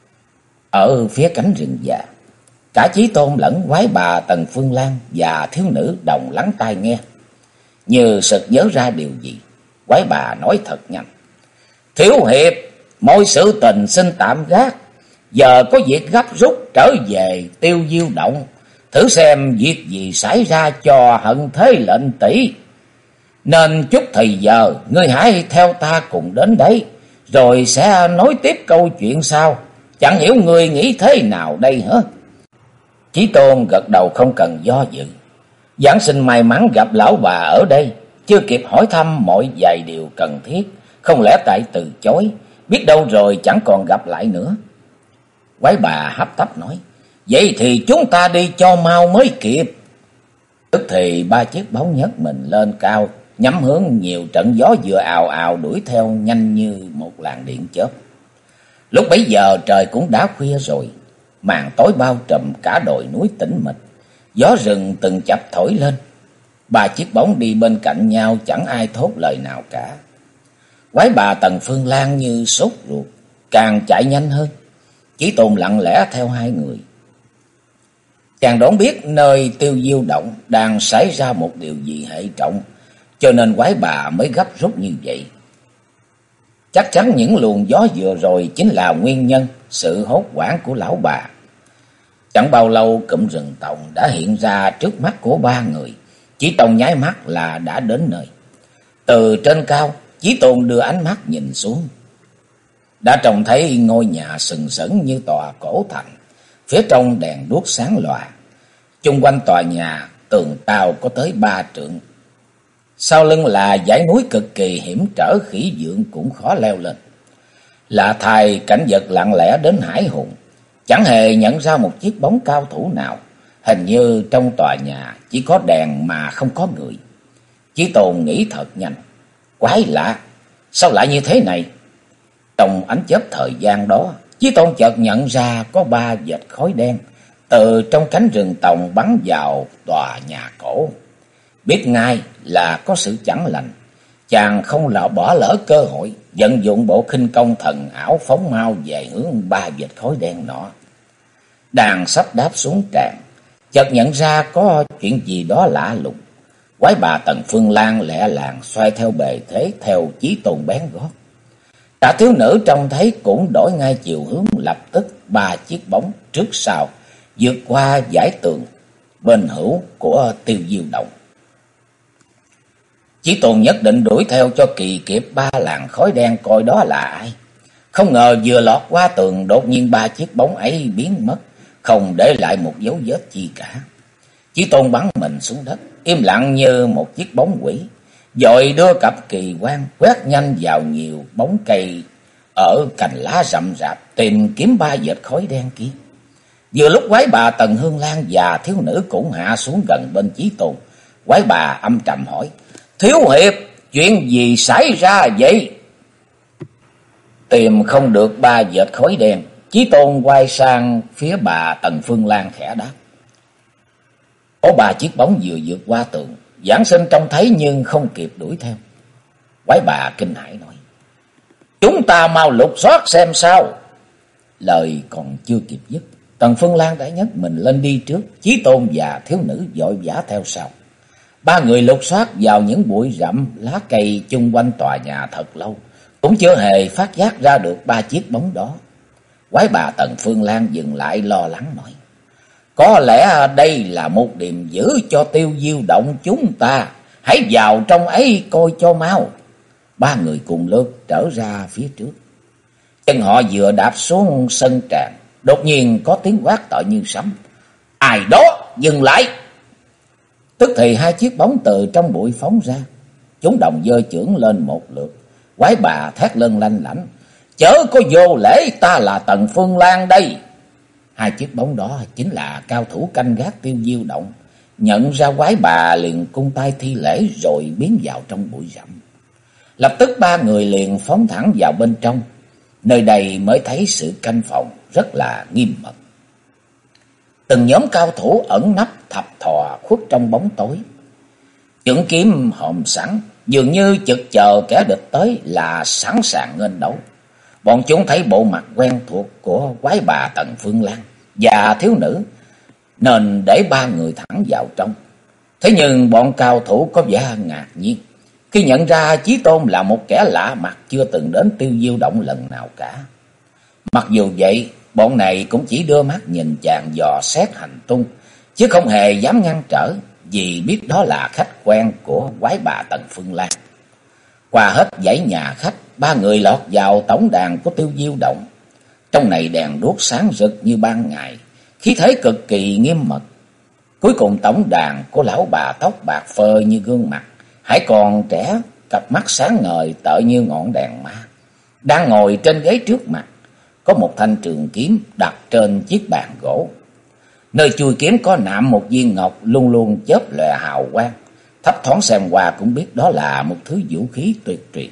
Ở phía cánh rừng già, cả Chí Tôn lẫn quái bà Tần Phương Lan và thiếu nữ đồng lắng tai nghe. Như sực nhớ ra điều gì, quái bà nói thật nhanh: Thiếu hiệp, mọi sự tình xin tạm gác. Giờ có việc gấp rút trở về Tiêu Diêu Động, thử xem việc gì xảy ra cho Hận Thế lệnh tỷ. Nên chút thời giờ, ngươi hãy theo ta cùng đến đấy, rồi sẽ nói tiếp câu chuyện sau. Chẳng hiểu ngươi nghĩ thế nào đây hả? Chí Tôn gật đầu không cần do dự. Giảng sinh may mắn gặp lão bà ở đây, chưa kịp hỏi thăm mọi vài điều cần thiết, không lẽ tại từ chối, biết đâu rồi chẳng còn gặp lại nữa. Quái bà hấp tấp nói: Vậy thì chúng ta đi cho mau mới kịp. Tức thì 3 chiếc bóng nhấc mình lên cao, nhắm hướng nhiều trận gió vừa ào ào đuổi theo nhanh như một làn điện chớp. Lúc bấy giờ trời cũng đã khuya rồi, màn tối bao trùm cả đồi núi tĩnh mịch, gió rừng từng chập thổi lên. 3 chiếc bóng đi bên cạnh nhau, chẳng ai thốt lời nào cả. Quái bà Tần Phương Lan như sốt ruột, càng chạy nhanh hơn. Chí Tôn lặng lẽ theo hai người. Chàng đoán biết nơi Tiêu Diêu Động đang xảy ra một điều gì hệ trọng, cho nên quái bà mới gấp rút như vậy. Chắc chắn những luồng gió vừa rồi chính là nguyên nhân sự hốt hoảng của lão bà. Chẳng bao lâu cụm rừng tòng đã hiện ra trước mắt của 3 người, chỉ trong nháy mắt là đã đến nơi. Từ trên cao, Chí Tôn đưa ánh mắt nhìn xuống, đã trông thấy ngôi nhà sừng sững như tòa cổ thành, phía trong đèn đuốc sáng lòa. Chung quanh tòa nhà tường cao có tới 3 trượng. Sau lưng là dãy núi cực kỳ hiểm trở, khỉ dượng cũng khó leo lên. Lạ thay, cảnh vật lặng lẽ đến hải hùng, chẳng hề nhận ra một chiếc bóng cao thủ nào. Hình như trong tòa nhà chỉ có đèn mà không có người. Chí Tôn nghĩ thật nhanh: Quái lạ, sao lại như thế này? Trong ánh chớp thời gian đó, Chí Tôn chợt nhận ra có 3 vệt khói đen từ trong cánh rừng tòng bắn vào tòa nhà cổ. Biết ngay là có sự chẳng lành, chàng không bỏ lỡ cơ hội, vận dụng bộ khinh công thần ảo phóng mau về hướng 3 vệt khói đen nọ. Đang sắp đáp xuống tràn, chợt nhận ra có chuyện gì đó lạ lùng. Quái bà Tần Phương Lan lẹ làng xoay theo bề thế, theo Chí Tôn bén gót. Cả thiếu nữ trông thấy cũng đổi ngay chiều hướng, lập tức 3 chiếc bóng trước sau vượt qua dải tường bên hữu của Tiêu Diêu Động. Chí Tôn nhất định đuổi theo cho kỳ kịp 3 làn khói đen coi đó là ai. Không ngờ vừa lọt qua tường, đột nhiên 3 chiếc bóng ấy biến mất, không để lại một dấu vết chi cả. Chí Tôn bắn mình xuống đất, im lặng như một chiếc bóng quỷ, vội đưa cặp kỳ quan quét nhanh vào nhiều bóng cây ở cành lá rậm rạp, tìm kiếm 3 vệt khói đen kia. Vừa lúc quái bà Tần Hương Lan và thiếu nữ cũng hạ xuống gần bên Chí Tôn. Quái bà âm trầm hỏi: Thiếu hiệp, chuyện gì xảy ra vậy? Tìm không được 3 vệt khói đen, Chí Tôn quay sang phía bà Tần Phương Lan khẽ đáp: Có 3 chiếc bóng vừa vượt qua tường, giảng sinh trông thấy nhưng không kịp đuổi theo. Quái bà kinh hãi nói: Chúng ta mau lục soát xem sao. Lời còn chưa kịp dứt, Tần Phương Lan đã nhấc mình lên đi trước, Chí Tôn và thiếu nữ vội vã theo sau. 3 người lục soát vào những bụi rậm lá cây chung quanh tòa nhà thật lâu, cũng chưa hề phát giác ra được 3 chiếc bóng đó. Quái bà Tần Phương Lan dừng lại lo lắng nói: có lẽ đây là một điểm giữ cho Tiêu Diêu Động chúng ta. Hãy vào trong ấy coi cho mau. Ba người cùng lướt trở ra phía trước. Chân họ vừa đạp xuống sân tràng, đột nhiên có tiếng quát to như sấm: ai đó, dừng lại! Tức thì hai chiếc bóng từ trong bụi phóng ra. Chúng đồng giơ chưởng lên một lượt. Quái bà thét lên lanh lảnh: chớ có vô lễ, ta là Tần Phương Lan đây. Hai chiếc bóng đó chính là cao thủ canh gác Tiêu Diêu Động. Nhận ra quái bà liền cung tay thi lễ rồi biến vào trong bụi rậm. Lập tức ba người liền phóng thẳng vào bên trong. Nơi đây mới thấy sự canh phòng rất là nghiêm mật. Từng nhóm cao thủ ẩn nấp thập thò khuất trong bóng tối. Chưởng kiếm hòm sẵn, dường như chực chờ kẻ địch tới là sẵn sàng nghênh đấu. Bọn chúng thấy bộ mặt quen thuộc của quái bà Tần Phương Lan và thiếu nữ, nên để ba người thẳng vào trong. Thế nhưng bọn cao thủ có vẻ ngạc nhiên khi nhận ra Chí Tôn là một kẻ lạ mặt chưa từng đến Tiêu Diêu Động lần nào cả. Mặc dù vậy, bọn này cũng chỉ đưa mắt nhìn chàng dò xét hành tung, chứ không hề dám ngăn trở, vì biết đó là khách quen của quái bà Tần Phương Lan. Qua hết dãy nhà khách, ba người lọt vào tổng đàn của Tiêu Diêu Động. Trong này đèn đuốc sáng rực như ban ngày, khí thế cực kỳ nghiêm mật. Cuối cùng tổng đàn của lão bà tóc bạc phơ như gương mặt, hãy còn trẻ, cặp mắt sáng ngời tợ như ngọn đèn ma, đang ngồi trên ghế trước mặt. Có một thanh trường kiếm đặt trên chiếc bàn gỗ. Nơi chui kiếm có nạm một viên ngọc luôn luôn chớp lòe hào quang. Thấp thoáng xem qua cũng biết đó là một thứ vũ khí tuyệt truyền.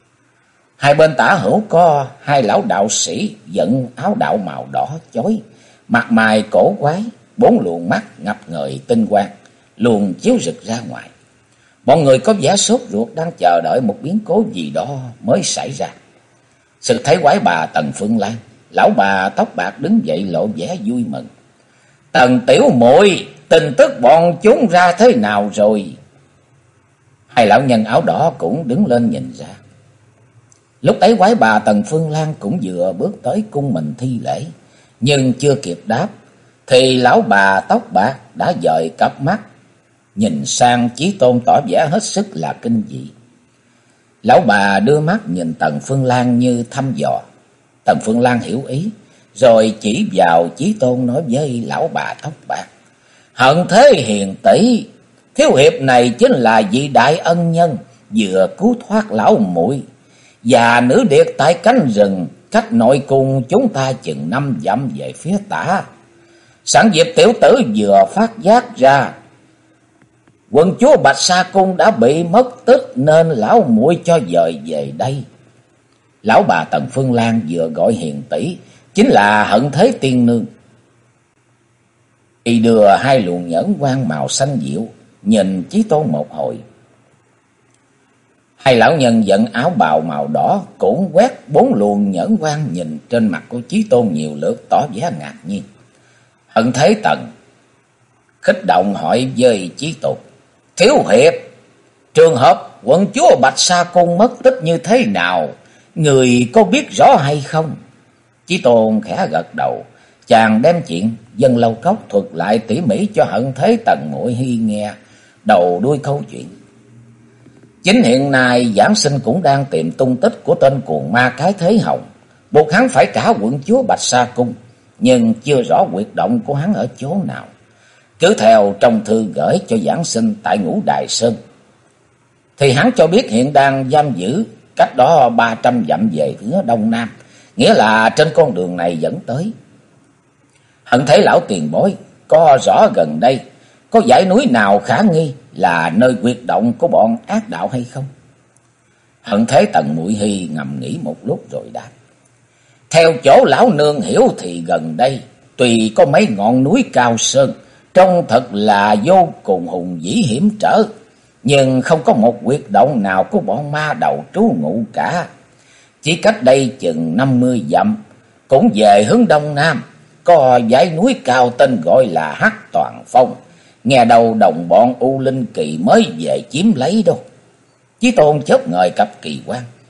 Hai bên tả hữu có hai lão đạo sĩ dẫn áo đạo màu đỏ chói, mặt mày cổ quái, bốn luồng mắt ngập ngời tinh quang luồn chiếu rực ra ngoài. Mọi người có vẻ sốt ruột đang chờ đợi một biến cố gì đó mới xảy ra. Sự thấy quái bà Tần Phương Lan, lão bà tóc bạc đứng dậy lộ vẻ vui mừng: Tần tiểu muội, tin tức bọn chúng ra thế nào rồi? Hai lão nhân áo đỏ cũng đứng lên nhìn ra. Lúc ấy quái bà Tần Phương Lan cũng vừa bước tới cung mình thi lễ, nhưng chưa kịp đáp thì lão bà tóc bạc đã dời cặp mắt nhìn sang Chí Tôn, tỏ vẻ hết sức là kinh dị. Lão bà đưa mắt nhìn Tần Phương Lan như thăm dò. Tần Phương Lan hiểu ý, rồi chỉ vào Chí Tôn nói với lão bà tóc bạc: Hận thế hiền tỷ, thiếu hiệp này chính là vị đại ân nhân vừa cứu thoát lão muội và nữ điệt tại cánh rừng cách nội cung chúng ta chừng 5 dặm về phía tả. Sẵn dịp tiểu tử vừa phát giác ra quận chúa Bạch Sa Cung đã bị mất tích, nên lão muội cho dời về đây. Lão bà Tần Phương Lan vừa gọi hiền tỷ chính là Hận Thế tiên nương. Y đưa hai luồng nhẫn quang màu xanh dịu nhìn Chí Tôn một hồi. Hai lão nhân dẫn áo bào màu đỏ cũng quét 4 luồng nhẫn quang nhìn trên mặt của Chí Tôn nhiều lượt, tỏ vẻ ngạc nhiên. Hận Thế Tần khích động hỏi với Chí Tôn: Thiếu hiệp, trường hợp quận chúa Bạch Sa Cung mất tích như thế nào, người có biết rõ hay không? Chí Tôn khẽ gật đầu, chàng đem chuyện Dân Lâu Cốc thuật lại tỉ mỉ cho Hận Thế Tần muội Hy nghe đầu đuôi câu chuyện. Chính hiện nay Giảng Sinh cũng đang tìm tung tích của tên cuồng ma Cái Thế Hồng, buộc hắn phải trả quận chúa Bạch Sa Cung, nhưng chưa rõ huyệt động của hắn ở chỗ nào. Cứ theo trong thư gửi cho Giảng Sinh tại Ngũ Đài Sơn, thì hắn cho biết hiện đang giam giữ cách đó 300 dặm về phía đông nam, nghĩa là trên con đường này dẫn tới. Hận Thế lão tiền bối, có rõ gần đây có dãy núi nào khả nghi là nơi huyệt động của bọn ác đạo hay không? Hận Thế Tần muội Hy ngầm nghĩ một lúc rồi đáp: Theo chỗ lão nương hiểu thì gần đây tuy có mấy ngọn núi cao sơn trông thật là vô cùng hùng vĩ hiểm trở, nhưng không có một huyệt động nào của bọn ma đầu trú ngụ cả. Chỉ cách đây chừng 50 dặm, cũng về hướng đông nam, có dãy núi cao tên gọi là Hắc Toàn Phong. Nghe đầu đồng bọn U Linh Kỳ mới về chiếm lấy đâu. Chí Tôn chớp ngời cặp kỳ quan,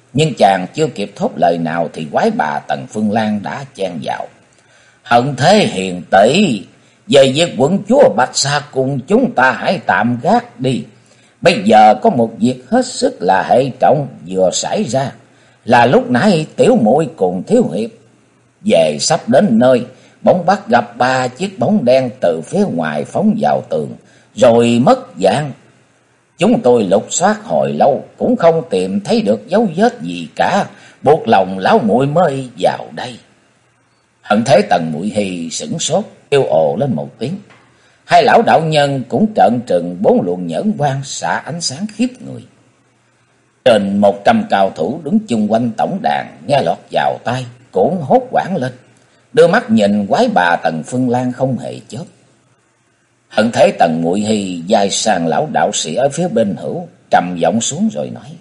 Nhưng chàng chưa kịp thốt lời nào thì quái bà Tần Phương Lan đã chen vào. Hận thế hiền tỷ, về việc quận chúa Bạch Sa cùng chúng ta hãy tạm gác đi. Bây giờ có một việc hết sức là hệ trọng vừa xảy ra. Là lúc nãy tiểu muội cùng thiếu hiệp về sắp đến nơi, bỗng bắt gặp 3 chiếc bóng đen từ phía ngoài phóng vào tường, rồi mất dạng. Chúng tôi lục soát hồi lâu cũng không tìm thấy được dấu vết gì cả, buộc lòng lão muội mới vào đây. Hận thế Tần Muội Hy sửng sốt, kêu ồ lên một tiếng. Hai lão đạo nhân cũng trợn trừng, 4 luồng nhẫn quang xạ ánh sáng khiếp người. Trên 100 cao thủ đứng chung quanh tổng đàn nghe lọt vào tai cũng hốt hoảng lên, đưa mắt nhìn quái bà Tần Phương Lan không hề chớp. Hận thế Tần Muội Hy dài sang lão đạo sĩ ở phía bên hữu, trầm giọng xuống rồi nói: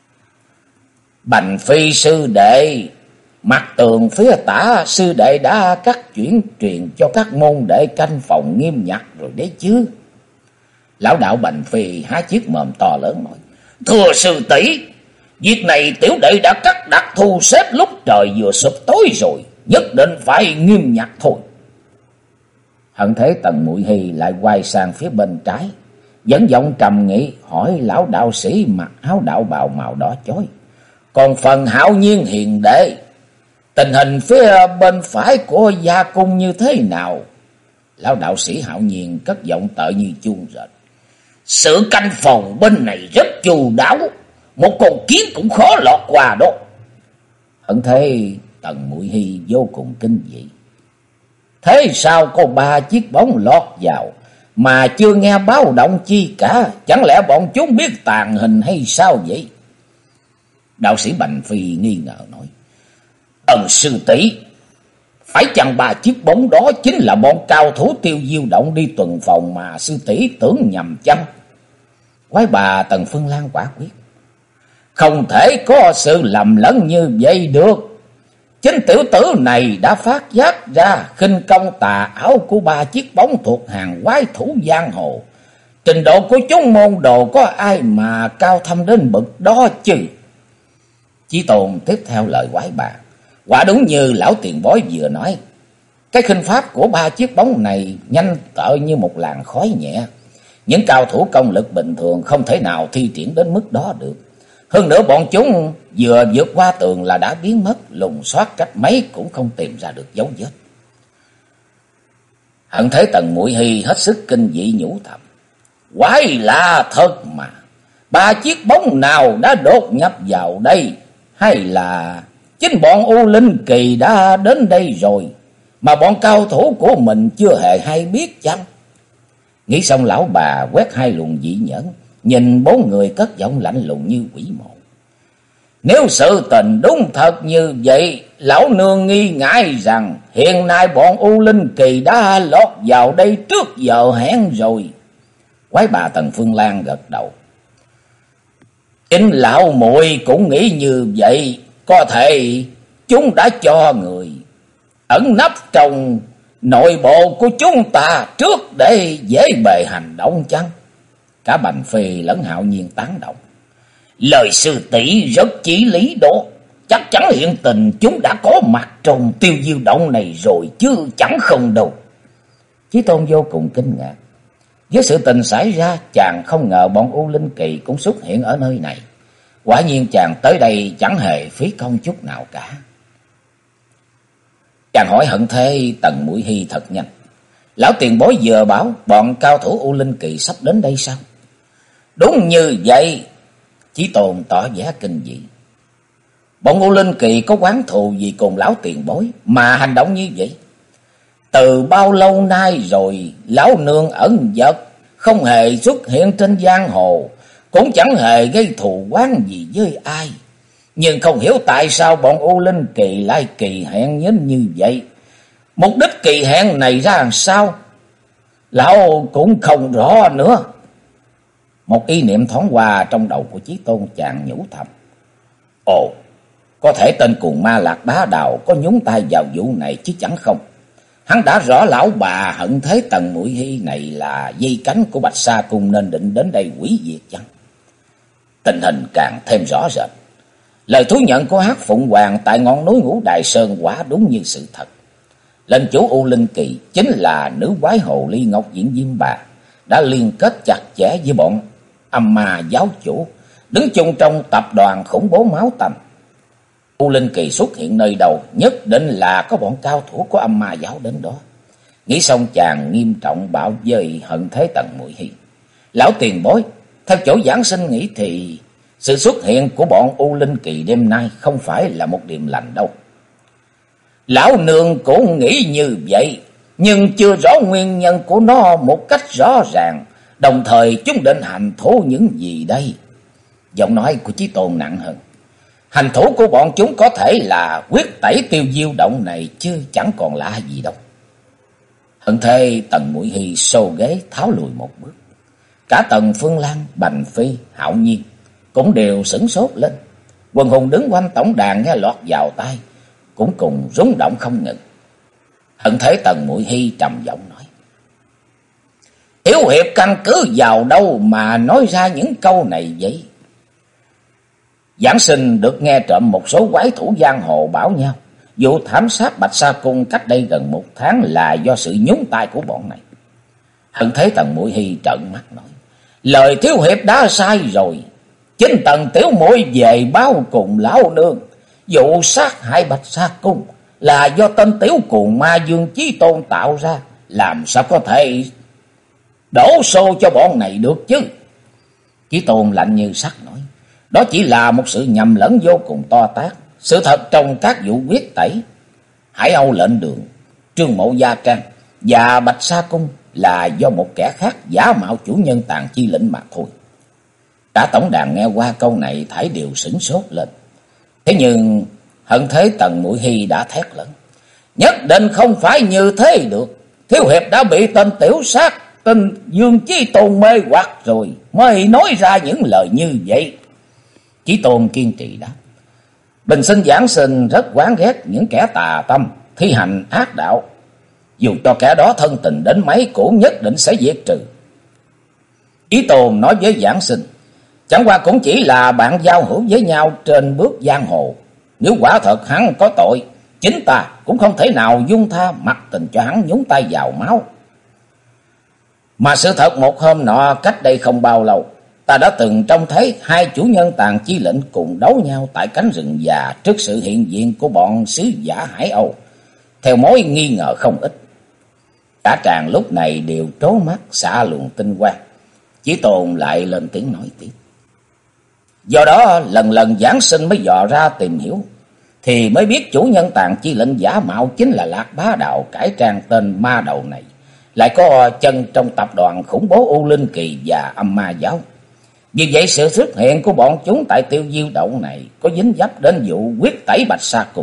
Bành Phi sư đệ, mặt tường phía tả sư đệ đã cắt chuyển truyền cho các môn đệ canh phòng nghiêm ngặt rồi đấy chứ. Lão đạo Bành Phi há chiếc mồm to lớn nói: Thưa sư tỷ, việc này tiểu đệ đã cắt đặt thu xếp lúc trời vừa sụp tối rồi, nhất định phải nghiêm ngặt thôi. Hận thế Tần Muội Hy lại quay sang phía bên trái, vẫn giọng trầm nghị hỏi lão đạo sĩ mặc áo đạo bào màu đỏ chói: Còn phần Hạo Nhiên hiền đệ, tình hình phía bên phải của gia cung như thế nào? Lão đạo sĩ Hạo Nhiên cất giọng tợ như chuông rệt: Sự canh phòng bên này rất chu đáo, một con kiến cũng khó lọt qua đó. Hận thế Tần Muội Hy vô cùng kinh dị: Thế sao có 3 chiếc bóng lọt vào mà chưa nghe báo động chi cả? Chẳng lẽ bọn chúng biết tàn hình hay sao vậy? Đạo sĩ Bành Phi nghi ngờ nói: Sư tỷ, phải chăng 3 chiếc bóng đó chính là bọn cao thủ Tiêu Diêu Động đi tuần phòng mà sư tỷ tưởng nhầm chăng? Quái bà Tần Phương Lan quả quyết: Không thể có sự lầm lẫn như vậy được. Chính tiểu tử này đã phát giác ra khinh công tà ảo của 3 chiếc bóng thuộc hàng quái thủ giang hồ. Trình độ của chúng môn đồ có ai mà cao thâm đến bậc đó chứ? Chí Tôn tiếp theo lời quái bà: Quả đúng như lão tiền bối vừa nói, cái khinh pháp của 3 chiếc bóng này nhanh tợ như một làn khói nhẹ. Những cao thủ công lực bình thường không thể nào thi triển đến mức đó được. Hơn nữa bọn chúng vừa vượt qua tường là đã biến mất, lùng soát cách mấy cũng không tìm ra được dấu vết. Hận thế Tần Muội Hy hết sức kinh dị nhủ thầm: Quái lạ thật mà, 3 chiếc bóng nào đã đột nhập vào đây? Hay là chính bọn U Linh Kỳ đã đến đây rồi mà bọn cao thủ của mình chưa hề hay biết chăng? Nghĩ xong lão bà quét 2 luồng dị nhẫn, nhìn 4 người cất giọng lạnh lùng như quỷ mộ: Nếu sự tình đúng thật như vậy, lão nương nghi ngại rằng hiện nay bọn U Linh Kỳ đã lọt vào đây trước giờ hẹn rồi. Quái bà Tần Phương Lan gật đầu: Chính lão muội cũng nghĩ như vậy, có thể chúng đã cho người ẩn nấp trong nội bộ của chúng ta trước để dễ bề hành động chăng? Cả Bành Phi lẫn Hạo Nhiên tán động: Lời sư tỷ rất chí lý đó, chắc chắn hiện tình chúng đã có mặt trong Tiêu Diêu Động này rồi chứ chẳng không đâu. Chí Tôn vô cùng kinh ngạc. Với sự tình xảy ra, chàng không ngờ bọn U Linh Kỳ cũng xuất hiện ở nơi này. Quả nhiên chàng tới đây chẳng hề phí công chút nào cả. Chàng hỏi hận thế Tần Muội Hy thật nhanh: Lão tiền bối vừa bảo bọn cao thủ U Linh Kỳ sắp đến đây sao? Đúng như vậy. Chí Tôn tỏ vẻ kinh dị: Bọn U Linh Kỳ có oán thù gì cùng lão tiền bối mà hành động như vậy? Từ bao lâu nay rồi lão nương ẩn dật, không hề xuất hiện trên giang hồ, cũng chẳng hề gây thù oán gì với ai. Nhưng không hiểu tại sao bọn U Linh Kỳ lại kỳ hẹn đến như vậy. Mục đích kỳ hẹn này ra làm sao, lão cũng không rõ nữa. Một ý niệm thoáng qua trong đầu của Chí Tôn, chàng nhủ thầm: Ồ, có thể tên cuồng ma Lạc Bá Đào có nhúng tay vào vụ này chứ chẳng không. Hắn đã rõ lão bà hận thế Tần Muội Hy này là dây cánh của Bạch Sa Cung nên định đến đây hủy diệt chăng? Tình hình càng thêm rõ rệt. Lời thú nhận của Hắc Phụng Hoàng tại ngọn núi Ngũ Đài Sơn quả đúng như sự thật. Lệnh chủ U Linh Kỳ chính là nữ quái hồ ly Ngọc Diễn Diêm Bà, đã liên kết chặt chẽ với bọn âm ma giáo chủ, đứng chung trong tập đoàn khủng bố máu tanh. U Linh Kỳ xuất hiện nơi đầu, nhất định là có bọn cao thủ của âm ma giáo đến đó. Nghĩ xong chàng nghiêm trọng bảo với Hận Thế Tần Muội Hi: Lão tiền bối, theo chỗ giảng sinh nghĩ thì sự xuất hiện của bọn U Linh Kỳ đêm nay không phải là một điềm lành đâu. Lão nương cũng nghĩ như vậy, nhưng chưa rõ nguyên nhân của nó một cách rõ ràng. Đồng thời chúng định hành thủ những gì đây? Giọng nói của Chí Tôn nặng hơn. Hành thủ của bọn chúng có thể là quyết tẩy Tiêu Diêu động này, chứ chẳng còn lạ gì đâu. Hận Thế Tần Muội Hi xô ghế tháo lùi một bước. Cả Tần Phương Lan, Bành Phi, Hạo Nhiên cũng đều sửng sốt lên. Quần hùng đứng quanh tổng đàn nghe lọt vào tai cũng cùng rung động không ngừng. Hận Thế Tần Muội Hi trầm giọng nói: Thiếu hiệp căn cứ vào đâu mà nói ra những câu này vậy? Giảng sinh được nghe trộm một số quái thủ giang hồ bảo nhau vụ thảm sát Bạch Sa Cung cách đây gần 1 tháng là do sự nhúng tay của bọn này. Hận Thế Tần Muội Hi trợn mắt nói: Lời thiếu hiệp đã sai rồi. Chính Tần tiểu muội về báo cùng lão nương, vụ sát hại Bạch Sa Cung là do tên tiểu cuồng ma Dương Chí Tôn tạo ra, làm sao có thể đổ xô cho bọn này được chứ? Chí Tôn lạnh như sắt nói: Đó chỉ là một sự nhầm lẫn vô cùng to tát. Sự thật trong các vụ quyết tẩy Hải Âu lệnh đường, Trương Mộ Gia Trang và Bạch Sa Cung là do một kẻ khác giả mạo chủ nhân Tàn Chi lệnh mà thôi. Cả tổng đàn nghe qua câu này thảy đều sửng sốt lên. Thế nhưng Hận Thế Tần Muội Hi đã thét lớn: Nhất định không phải như thế được. Thiếu hiệp đã bị tên tiểu sát, tên Dương Chí Tôn mê hoặc rồi mới nói ra những lời như vậy. Chí Tôn kiên trì đáp: Bình sinh giảng sinh rất oán ghét những kẻ tà tâm, thi hành ác đạo. Dù cho kẻ đó thân tình đến mấy cũng nhất định sẽ diệt trừ. Chí Tôn nói với giảng sinh: Chẳng qua cũng chỉ là bạn giao hữu với nhau trên bước giang hồ. Nếu quả thật hắn có tội, chính ta cũng không thể nào dung tha mặc tình cho hắn nhúng tay vào máu. Mà sự thật một hôm nọ cách đây không bao lâu, ta đã từng trông thấy 2 chủ nhân Tàn Chi lệnh cùng đấu nhau tại cánh rừng già trước sự hiện diện của bọn sứ giả Hải Âu, theo mối nghi ngờ không ít. Cả tràng lúc này đều trố mắt xạ luồng tinh quang. Chí Tôn lại lên tiếng nói tiếp: Do đó lần lần giảng sinh mới dò ra tìm hiểu, thì mới biết chủ nhân Tàn Chi lệnh giả mạo chính là Lạc Bá Đạo cải trang tên ma đầu này, lại có chân trong tập đoàn khủng bố U Linh Kỳ và âm ma giáo. Vì vậy sự xuất hiện của bọn chúng tại Tiêu Diêu động này có dính dấp đến vụ quyết tẩy Bạch Sa Cung.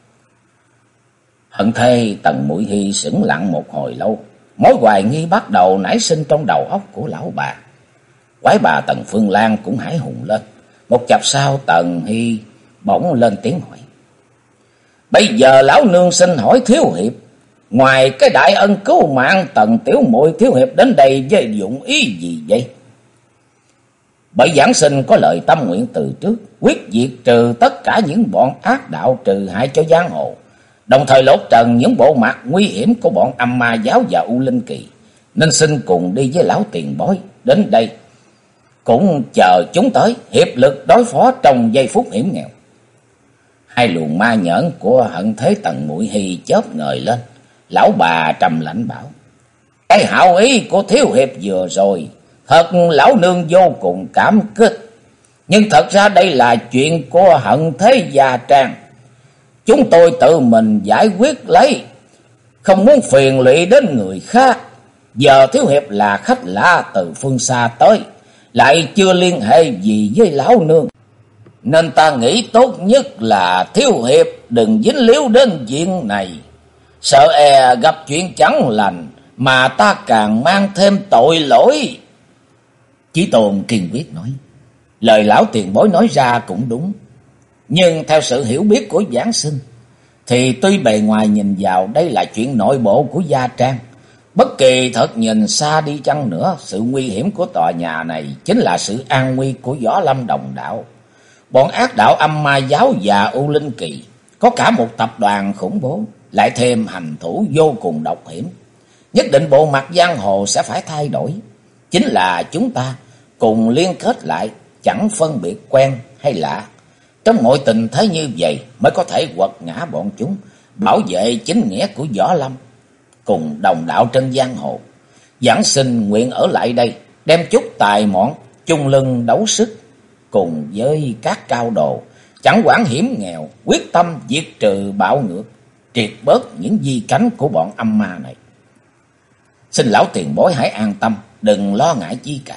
Hận Thế Tần Muội Hi sững lặng một hồi lâu, mối hoài nghi bắt đầu nảy sinh trong đầu óc của lão bà. Quái bà Tần Phương Lan cũng hãi hùng lên. Một chập sau Tần Hi bỗng lên tiếng hỏi: Bây giờ lão nương xin hỏi thiếu hiệp, ngoài cái đại ân cứu mạng Tần tiểu muội, thiếu hiệp đến đây với dụng ý gì vậy? Bởi giảng sinh có lời tâm nguyện từ trước, quyết diệt trừ tất cả những bọn ác đạo trừ hại cho giang hồ, đồng thời lột trần những bộ mặt nguy hiểm của bọn âm ma giáo và U Linh Kỳ, nên xin cùng đi với lão tiền bối đến đây, cũng chờ chúng tới hiệp lực đối phó trong giây phút hiểm nghèo. 2 luồng ma nhẫn của Hận Thế Tần Muội Hi chớp ngời lên. Lão bà trầm lạnh bảo: Cái hảo ý của thiếu hiệp vừa rồi, thật lão nương vô cùng cảm kích. Nhưng thật ra đây là chuyện của Hận Thế Gia Trang, chúng tôi tự mình giải quyết lấy, không muốn phiền lụy đến người khác. Giờ thiếu hiệp là khách lạ từ phương xa tới, lại chưa liên hệ gì với lão nương, nên ta nghĩ tốt nhất là thiếu hiệp đừng dính líu đến chuyện này. Sợ gặp chuyện chẳng lành mà ta càng mang thêm tội lỗi. Chí Tôn kiên quyết nói: Lời lão tiền bối nói ra cũng đúng, nhưng theo sự hiểu biết của giảng sinh thì tuy bề ngoài nhìn vào đây là chuyện nội bộ của Gia Trang, bất kỳ thật nhìn xa đi chăng nữa, sự nguy hiểm của tòa nhà này chính là sự an nguy của Võ Lâm đồng đạo. Bọn ác đạo Âm Ma Giáo và U Linh Kỳ có cả một tập đoàn khủng bố, lại thêm hành thủ vô cùng độc hiểm. Nhất định bộ mặt giang hồ sẽ phải thay đổi. Chính là chúng ta cùng liên kết lại, chẳng phân biệt quen hay lạ. Trong mọi tình thế như vậy mới có thể quật ngã bọn chúng, bảo vệ chính nghĩa của Võ Lâm. Cùng đồng đạo trên giang hồ, Giảng Sinh nguyện ở lại đây, đem chút tài mọn, chung lưng đấu sức, cùng với các cao đồ, chẳng quản hiểm nghèo, quyết tâm diệt trừ bạo ngược, triệt bớt những di cánh của bọn âm ma này. Xin lão tiền bối hãy an tâm, đừng lo ngại chi cả.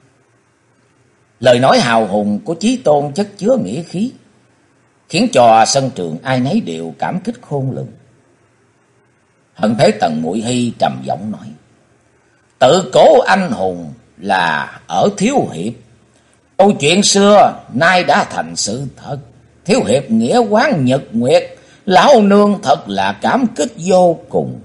Lời nói hào hùng của Chí Tôn chất chứa nghĩa khí, khiến cho sân trường ai nấy đều cảm kích khôn lường. Hận Thế Tần Muội Hy trầm giọng nói: tự cổ anh hùng là ở Thiếu Hiệp. Câu chuyện xưa nay đã thành sự thật. Thiếu Hiệp nghĩa quán nhật nguyệt, lão nương thật là cảm kích vô cùng.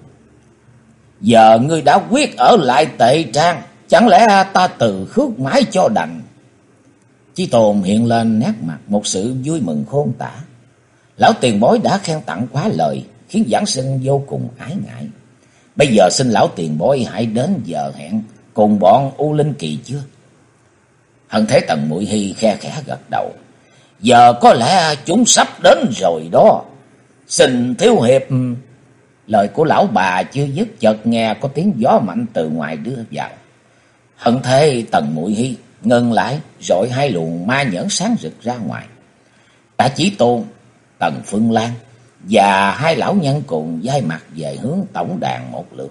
Giờ ngươi đã quyết ở lại Tệ Trang, chẳng lẽ ta từ khước mãi cho đành? Chí Tôn hiện lên nét mặt một sự vui mừng khôn tả. Lão tiền bối đã khen tặng quá lời, khiến Giảng Sinh vô cùng ái ngại. Bây giờ xin lão tiền bối hãy đến giờ hẹn cùng bọn U Linh Kỳ chưa? Hận Thế Tần Muội Hy khe khẽ gật đầu. Giờ có lẽ chúng sắp đến rồi đó. Xin Thiếu Hiệp. Lời của lão bà chưa dứt, chợt nghe có tiếng gió mạnh từ ngoài đưa vào. Hận Thế Tần Muội Hy ngừng lại, rồi hai luồng ma nhẫn sáng rực ra ngoài. Cả Chí Tôn, Tần Phương Lan và hai lão nhân cùng vai mặt về hướng tổng đàn một lượt.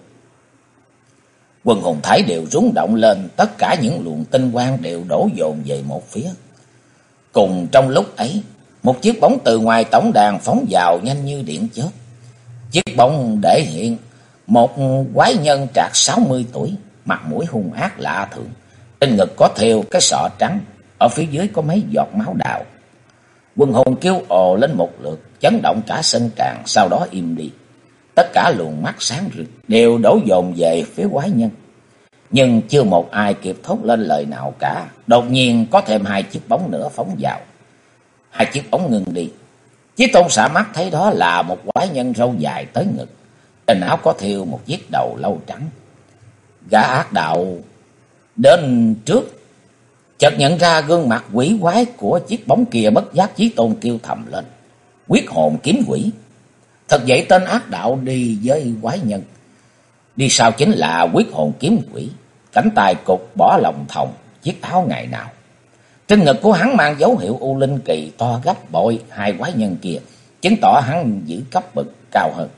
Quần hồn thải đều rung động lên, tất cả những luồng tinh quang đều đổ dồn về một phía. Cùng trong lúc ấy, một chiếc bóng từ ngoài tổng đàn phóng vào nhanh như điện chớp. Chiếc bóng để hiện một quái nhân trạc 60 tuổi, mặt mũi hung ác lạ thường. Trên ngực có thêu cái sọ trắng, ở phía dưới có mấy giọt máu đào. Quần hồn kêu ồ lên một lượt, chấn động cả sân tràng, sau đó im đi. Tất cả luồng mắt sáng rực đều đổ dồn về phía quái nhân. Nhưng chưa một ai kịp thốt lên lời nào cả. Đột nhiên có thêm hai chiếc bóng nữa phóng vào. Hai chiếc bóng ngừng đi. Chí Tôn xạ mắt thấy đó là một quái nhân râu dài tới ngực, trên áo có thêu một chiếc đầu lâu trắng. Gã ác đạo đến trước, chợt nhận ra gương mặt quỷ quái của chiếc bóng kia, bất giác Chí Tôn kêu thầm lên: Quyết hồn kiếm quỷ. Thật vậy, tên ác đạo đi với quái nhân, đi sau chính là quyết hồn kiếm quỷ. Cánh tay cục bỏ lòng thòng, chiếc áo ngày nào. Trên ngực của hắn mang dấu hiệu U Linh Kỳ to gấp bội hai quái nhân kia, chứng tỏ hắn giữ cấp bậc cao hơn.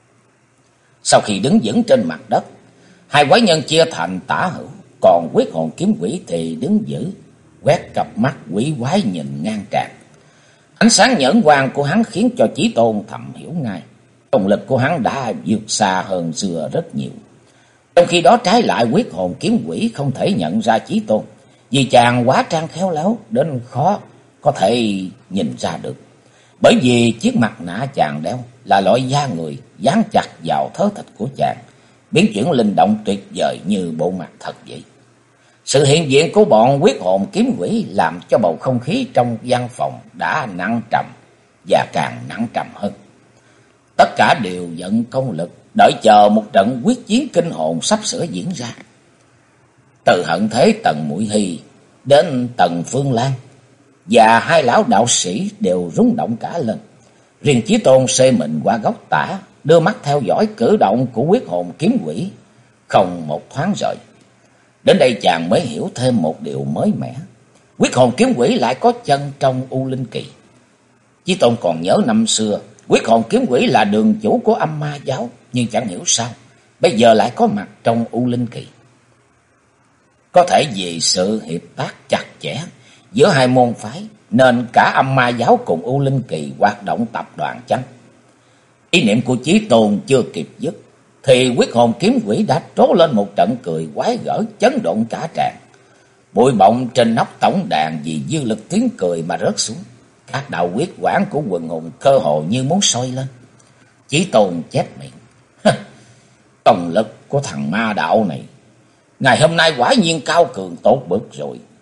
Sau khi đứng vững trên mặt đất, hai quái nhân chia thành tả hữu, còn quyết hồn kiếm quỷ thì đứng giữ, quét cặp mắt quỷ quái nhìn ngang tràn. Ánh sáng nhẫn quang của hắn khiến cho Chí Tôn thầm hiểu ngay, công lực của hắn đã vượt xa hơn xưa rất nhiều. Trong khi đó trái lại, quyết hồn kiếm quỷ không thể nhận ra Chí Tôn, vì chàng quá trang khéo léo đến khó có thể nhìn ra được. Bởi vì chiếc mặt nạ chàng đeo là loại da người dán chặt vào thớ thịt của chàng, biến chuyển linh động tuyệt vời như bộ mặt thật vậy. Sự hiện diện của bọn quyết hồn kiếm quỷ làm cho bầu không khí trong văn phòng đã nặng trầm và càng nặng trầm hơn. Tất cả đều vận công lực, đợi chờ một trận quyết chiến kinh hồn sắp sửa diễn ra. Từ Hận Thế Tần Muội Hy đến Tần Phương Lan và hai lão đạo sĩ đều rung động cả lên. Riêng Chí Tôn xê mình qua góc tả, đưa mắt theo dõi cử động của quyết hồn kiếm quỷ, không một thoáng rời. Đến đây chàng mới hiểu thêm một điều mới mẻ. Quyết hồn kiếm quỷ lại có chân trong U Linh Kỳ. Chí Tôn còn nhớ năm xưa, quyết hồn kiếm quỷ là đường chủ của Âm Ma Giáo, nhưng chẳng hiểu sao bây giờ lại có mặt trong U Linh Kỳ. Có thể vì sự hiệp tác chặt chẽ giữa hai môn phái, nên cả Âm Ma Giáo cùng U Linh Kỳ hoạt động tập đoàn chăng? Ý niệm của Chí Tôn chưa kịp dứt, thì quyết hồn kiếm quỷ đã trố lên một trận cười quái gở, chấn động cả tràng. Bụi bọng trên nóc tổng đàn vì dư lực tiếng cười mà rớt xuống. Các đạo quyết quản của quần hùng cơ hồ như muốn sôi lên. Chí Tôn chép miệng: công lực của thằng ma đạo này ngày hôm nay quả nhiên cao cường tốt bực rồi.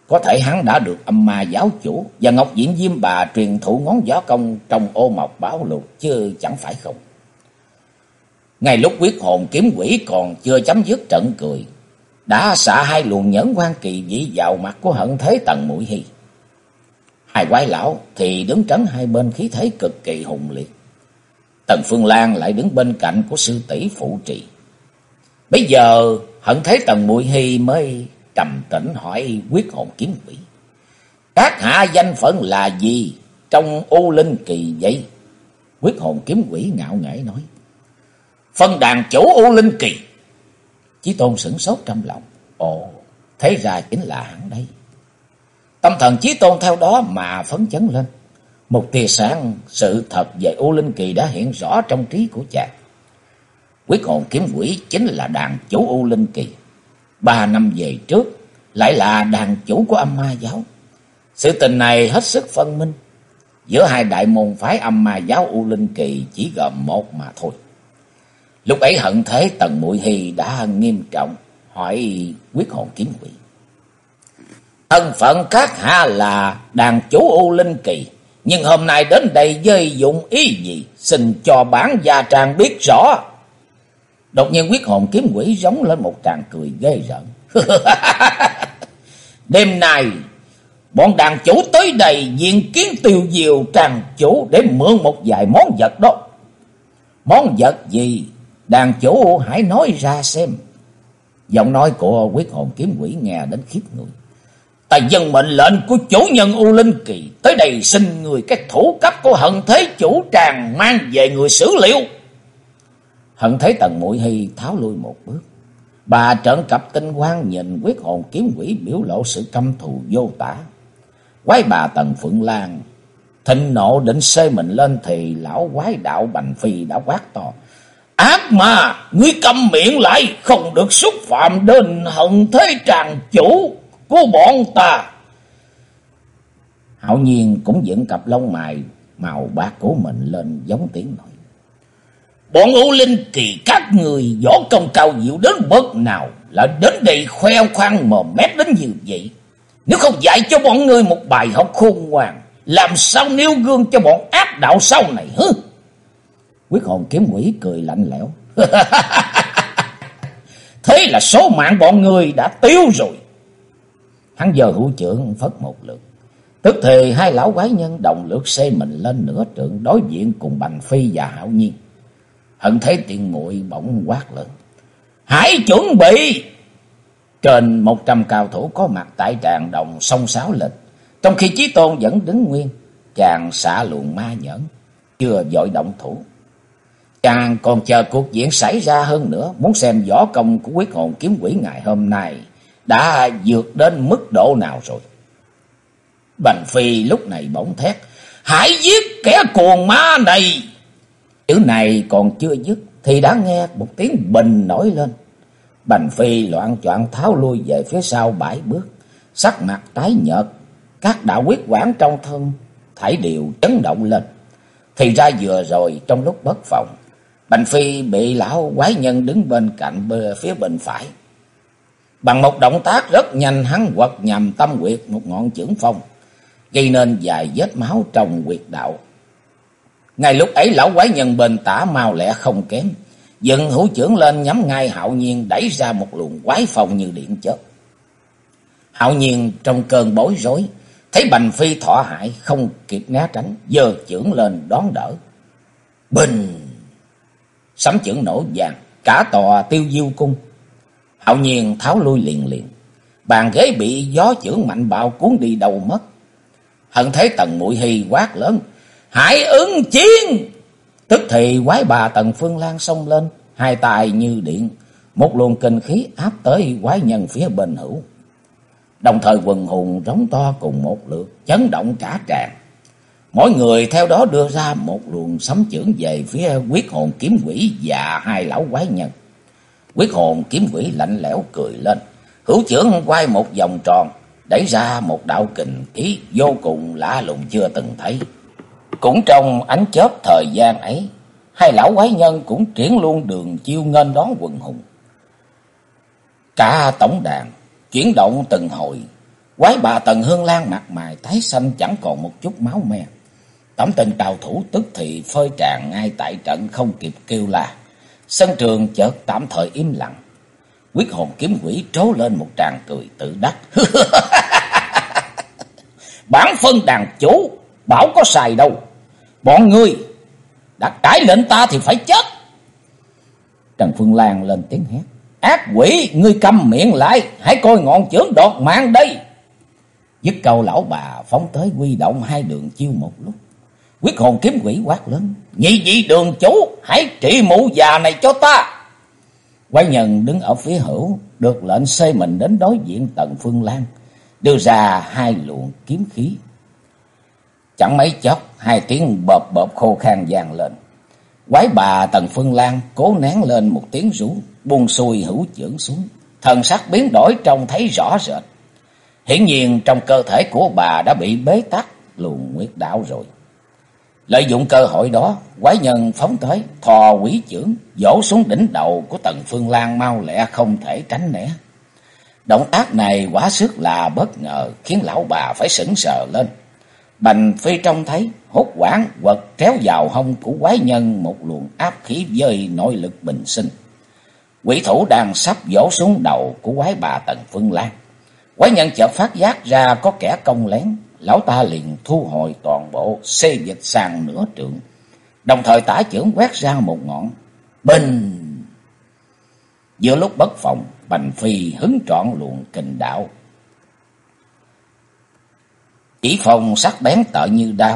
Có thể hắn đã được âm ma giáo chủ và Ngọc Diện Diêm Bà truyền thụ ngón võ công trong ô mộc bảo lục, chứ chẳng phải không. Ngay lúc quyết hồn kiếm quỷ còn chưa chấm dứt trận cười, đã xạ hai luồng nhẫn quan kỳ dị vào mặt của Hận Thế Tần Muội Hy. Hai quái lão thì đứng trấn hai bên, khí thế cực kỳ hùng liệt. Tần Phương Lan lại đứng bên cạnh của sư tỷ phụ trì. Bây giờ Hận Thế Tần Muội Hy mới trầm tĩnh hỏi quyết hồn kiếm quỷ: các hạ danh phận là gì trong U Linh Kỳ vậy? Quyết hồn kiếm quỷ ngạo nghễ nói: phân đàn chủ U Linh Kỳ. Chí Tôn sửng sốt trong lòng. Ồ, thế ra chính là hắn đây. Tâm thần Chí Tôn theo đó mà phấn chấn lên. Một tia sáng sự thật về U Linh Kỳ đã hiện rõ trong trí của chàng. Quyết hồn kiếm quỷ chính là đàn chủ U Linh Kỳ. 3 năm về trước lại là đàn chủ của âm ma giáo. Sự tình này hết sức phân minh. Giữa hai đại môn phái âm ma giáo U Linh Kỳ chỉ gồm một mà thôi. Lúc ấy Hận Thế Tần Muội Hy đã nghiêm trọng hỏi quyết hồn kiếm quỷ: thân phận các hạ là đàn chủ U Linh Kỳ, nhưng hôm nay đến đây với dụng ý gì? Xin cho bản gia tràng biết rõ. Đột nhiên quyết hồn kiếm quỷ giống lên một tràng cười ghê rợn. Đêm nay bọn đàn chủ tới đây diện kiến Tiêu Diều tràng chủ để mượn một vài món vật đó. Món vật gì? Đàn chủ hãy nói ra xem. Giọng nói của quyết hồn kiếm quỷ nghe đến khiếp người. Ta dâng mệnh lệnh của chủ nhân U Linh Kỳ tới đây, xin người các thủ cấp của Hận Thế chủ tràng mang về người xử liệu. Hận Thế Tần Muội Hy tháo lui một bước. Bà trợn cặp tinh quang nhìn quyết hồn kiếm quỷ, biểu lộ sự căm thù vô tả. Quái bà Tần Phượng Lan thịnh nộ định xê mình lên thì lão quái đạo Bành Phi đã quát to: ác mà, ngươi câm miệng lại, không được xúc phạm đến Hận Thế tràng chủ của bọn ta. Hạo Nhiên cũng dựng cặp lông mày màu bạc của mình lên, giống tiếng nói: bọn U Linh Kỳ các người võ công cao diệu đến bậc nào lại đến đây khoe khoang mồm mép đến như vậy? Nếu không dạy cho bọn ngươi một bài học khôn ngoan, làm sao nêu gương cho bọn ác đạo sau này hứ? Quyết hồn kiếm quỷ cười lạnh lẽo: thế là số mạng bọn người đã tiêu rồi. Hắn giờ hữu trưởng phất một lượt, tức thì hai lão quái nhân đồng lượt xê mình lên nửa trượng, đối diện cùng Bành Phi và Hạo Nhiên. Hận Thế Tiện Muội bỗng quát lớn: hãy chuẩn bị! Trên 100 cao thủ có mặt tại tràng đồng xông xáo lên, trong khi Chí Tôn vẫn đứng nguyên. Chàng xạ luồng ma nhẫn, chưa vội động thủ. Chàng còn chờ cuộc diễn xảy ra hơn nữa, muốn xem võ công của quyết hồn kiếm quỷ ngày hôm nay đã vượt đến mức độ nào rồi. Bành Phi lúc này bỗng thét: hãy giết kẻ cuồng ma này! Chữ này còn chưa dứt thì đã nghe một tiếng bình nổi lên. Bành Phi loạng choạng tháo lui về phía sau 7 bước, sắc mặt tái nhợt, các đạo quyết quản trong thân thảy đều chấn động lên. Thì ra vừa rồi trong lúc bất phòng, Bành Phi bị lão quái nhân đứng bên cạnh phía bên phải. Bằng một động tác rất nhanh, hắn quật nhằm tâm huyệt một ngọn chưởng phong, gây nên vài vết máu trong huyệt đạo. Ngay lúc ấy lão quái nhân bên tả mau lẹ không kém, dựng hữu chưởng lên nhắm ngay Hạo Nhiên, đẩy ra một luồng quái phong như điện chớp. Hạo Nhiên trong cơn bối rối, thấy Bành Phi thọ hại không kịp né tránh, giơ chưởng lên đón đỡ. Bình! Sấm chưởng nổ vàng, cả tòa Tiêu Diêu cung. Hạo Nhiên tháo lui liền liền, bàn ghế bị gió chưởng mạnh bạo cuốn đi đâu mất. Hận Thế Tần Muội Hy quát lớn: hãy ứng chiến! Tức thì quái bà Tần Phương Lan xông lên, hai tay như điện, một luồng kinh khí áp tới quái nhân phía bên hữu. Đồng thời quần hùng rống to cùng một lượt, chấn động cả tràng. Mỗi người theo đó đưa ra một luồng sấm chưởng về phía quyết hồn kiếm quỷ và hai lão quái nhân. Quyết hồn kiếm quỷ lạnh lẽo cười lên, hữu chưởng quay một vòng tròn, đẩy ra một đạo kình khí vô cùng lạ lùng chưa từng thấy. Cũng trong ánh chớp thời gian ấy, hai lão quái nhân cũng triển luôn đường chiêu nghênh đón quần hùng. Cả tổng đàn chuyển động từng hồi, Quái bà Tần Hương Lan mặt mày tái xanh, chẳng còn một chút máu me. Tổng tình cao thủ tức thì phơi tràn ngay tại trận, không kịp kêu la. Sân trường chợt tạm thời im lặng. Quyết hồn kiếm quỷ trố lên một tràng cười tự đắc. Bản phân đàn chủ bảo có xài đâu. Bọn ngươi đã cãi lệnh ta thì phải chết. Trần Phương Lan lên tiếng hét. Ác quỷ, ngươi câm miệng lại, hãy coi ngọn chưởng đột mạng đây. Dứt câu, lão bà phóng tới huy động hai đường chiêu một lúc. Quyết hồn kiếm quỷ quát lớn. Nhị vị đường chủ, hãy trị mụ già này cho ta. Quái nhân đứng ở phía hữu được lệnh xê mình đến đối diện Tần Phương Lan, đưa ra hai luồng kiếm khí. Chẳng mấy chốc, hai tiếng bợp bợp khô khan vang lên. Quái bà Tần Phương Lan cố nén lên một tiếng rú, buông xuôi hữu chưởng xuống. Thần sắc biến đổi trông thấy rõ rệt. Hiển nhiên trong cơ thể của bà đã bị bế tắc luồng nguyệt đạo rồi. Lợi dụng cơ hội đó, quái nhân phóng tới, thò quỷ chưởng vỗ xuống đỉnh đầu của Tần Phương Lan mau lẹ không thể tránh né. Động tác này quá sức là bất ngờ, khiến lão bà phải sững sờ lên. Bành Phi trông thấy, hốt hoảng quật kéo vào hông của quái nhân một luồng áp khí với nội lực bình sinh. Quỷ thủ đang sắp vỗ xuống đầu của quái bà Tần Phương Lan. Quái nhân chợt phát giác ra có kẻ công lén, lão ta liền thu hồi toàn bộ, xê dịch sang nửa trượng, đồng thời tả chưởng quét ra một ngọn bình. Giữa lúc bất phòng, Bành Phi hứng trọn luồng kình đạo, chỉ phong sắc bén tợn như đao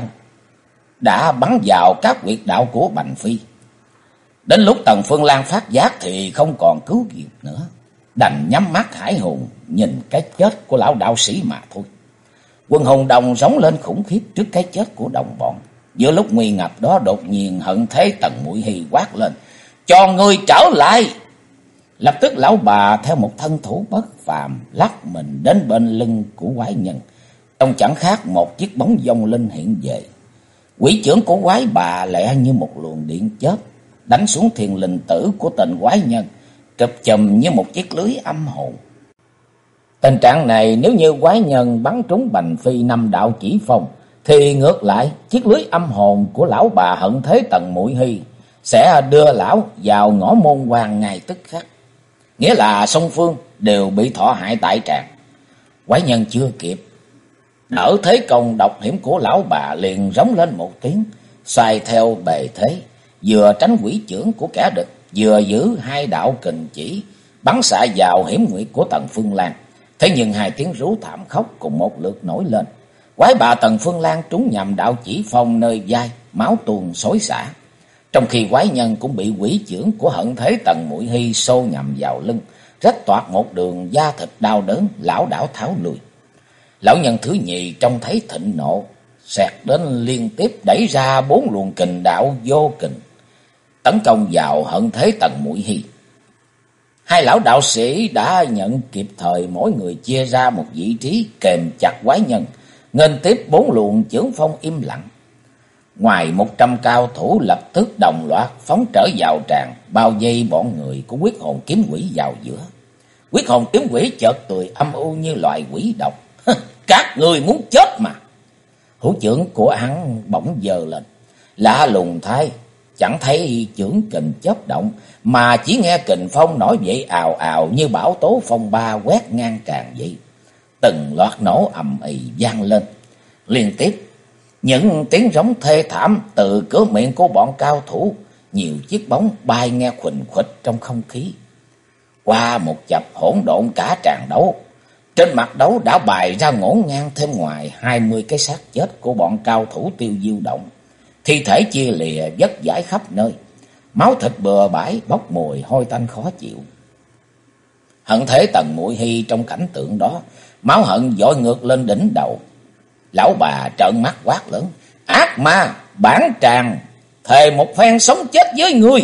đã bắn vào các huyệt đạo của Bành Phi. Đến lúc Tần Phương Lan phát giác thì không còn cứu kịp nữa, đành nhắm mắt hải hùng nhìn cái chết của lão đạo sĩ mà thôi. Quân hùng đồng rống lên khủng khiếp trước cái chết của đồng bọn. Giữa lúc nguy ngập đó, đột nhiên Hận Thế Tần Muội Hy quát lên. Cho ngươi trở lại! Lập tức lão bà theo một thân thủ bất phàm lắc mình đến bên lưng của quái nhân. Trông chẳng khác một chiếc bóng vong linh hiện về. Quỷ chưởng của quái bà lẹ như một luồng điện chớp, đánh xuống thiền linh tử của tên quái nhân, chụp chùm như một chiếc lưới âm hồn. Tình trạng này nếu như quái nhân bắn trúng Bành Phi 5 đạo chỉ phong, thì ngược lại chiếc lưới âm hồn của lão bà Hận Thế Tần Muội Hy sẽ đưa lão vào ngõ môn quan ngay tức khắc. Nghĩa là song phương đều bị thọ hại tại tràng. Quái nhân chưa kịp đỡ thế công độc hiểm của lão bà, liền rống lên một tiếng, xoay theo bề thế, vừa tránh quỷ chưởng của kẻ địch, vừa giữ hai đạo kình chỉ bắn xạ vào hiểm nguyệt của Tần Phương Lan. Thế nhưng hai tiếng rú thảm khóc cùng một lượt nổi lên. Quái bà Tần Phương Lan trúng nhầm đạo chỉ phong nơi vai, máu tuôn xối xả. Trong khi quái nhân cũng bị quỷ chưởng của Hận Thế Tần Muội Hy xô nhầm vào lưng, rách toạc một đường da thịt đau đớn, lão đảo tháo lùi. Lão nhân thứ nhì trông thấy thịnh nộ, xẹt đến liên tiếp đẩy ra 4 luồng kình đạo vô kình, tấn công vào Hận Thế Tần Muội Hy. Hai lão đạo sĩ đã nhận kịp thời, mỗi người chia ra một vị trí kềm chặt quái nhân, nghênh tiếp 4 luồng chưởng phong im lặng. Ngoài 100 cao thủ lập tức đồng loạt phóng trở vào tràng, bao vây bọn người của Quyết Hồn Kiếm Quỷ vào giữa. Quyết Hồn Kiếm Quỷ chợt cười âm u như loài quỷ độc. Các người muốn chết mà. Hữu chưởng của hắn bỗng giơ lên, lạ lùng thay, chẳng thấy chưởng kình chớp động, mà chỉ nghe kình phong nổi dậy ào ào như bão tố phong ba quét ngang tràn vậy. Từng loạt nổ ầm ĩ vang lên liên tiếp, những tiếng rống thê thảm từ cửa miệng của bọn cao thủ, nhiều chiếc bóng bay nghe khuỳnh khuỵch trong không khí. Qua một chập hỗn độn cả tràng đấu, trên mặt đấu đã bày ra ngổn ngang thêm ngoài 20 cái xác chết của bọn cao thủ Tiêu Diêu Động. Thi thể chia lìa vất vãi khắp nơi, máu thịt bừa bãi bốc mùi hôi tanh khó chịu. Hận Thế Tần Muội Hy trong cảnh tượng đó, máu hận dội ngược lên đỉnh đầu. Lão bà trợn mắt quát lớn. Ác ma, bản tràng, thề một phen sống chết với ngươi.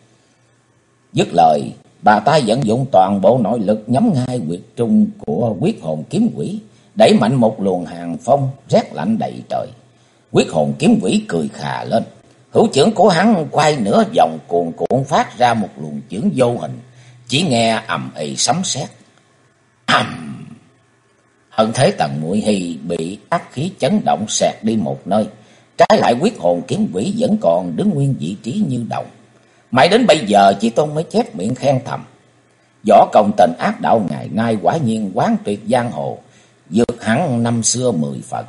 Dứt lời, bà ta vận dụng toàn bộ nội lực nhắm ngay huyệt trung của Quyết Hồn Kiếm Quỷ, đẩy mạnh một luồng hàn phong rét lạnh đầy trời. Quyết Hồn Kiếm Quỷ cười khà lên, hữu chưởng của hắn quay nửa vòng cuồn cuộn phát ra một luồng chưởng vô hình, chỉ nghe ầm ĩ sấm sét. Ầm Hận thế Tần Muội Hy bị ác khí chấn động xẹt đi một nơi, trái lại quyết hồn kiếm quỷ vẫn còn đứng nguyên vị trí như đầu. Mãi đến bây giờ Chí Tôn mới chép miệng khen thầm: võ công tình ác đạo ngày nay quả nhiên quán tuyệt giang hồ, vượt hẳn năm xưa 10 phần.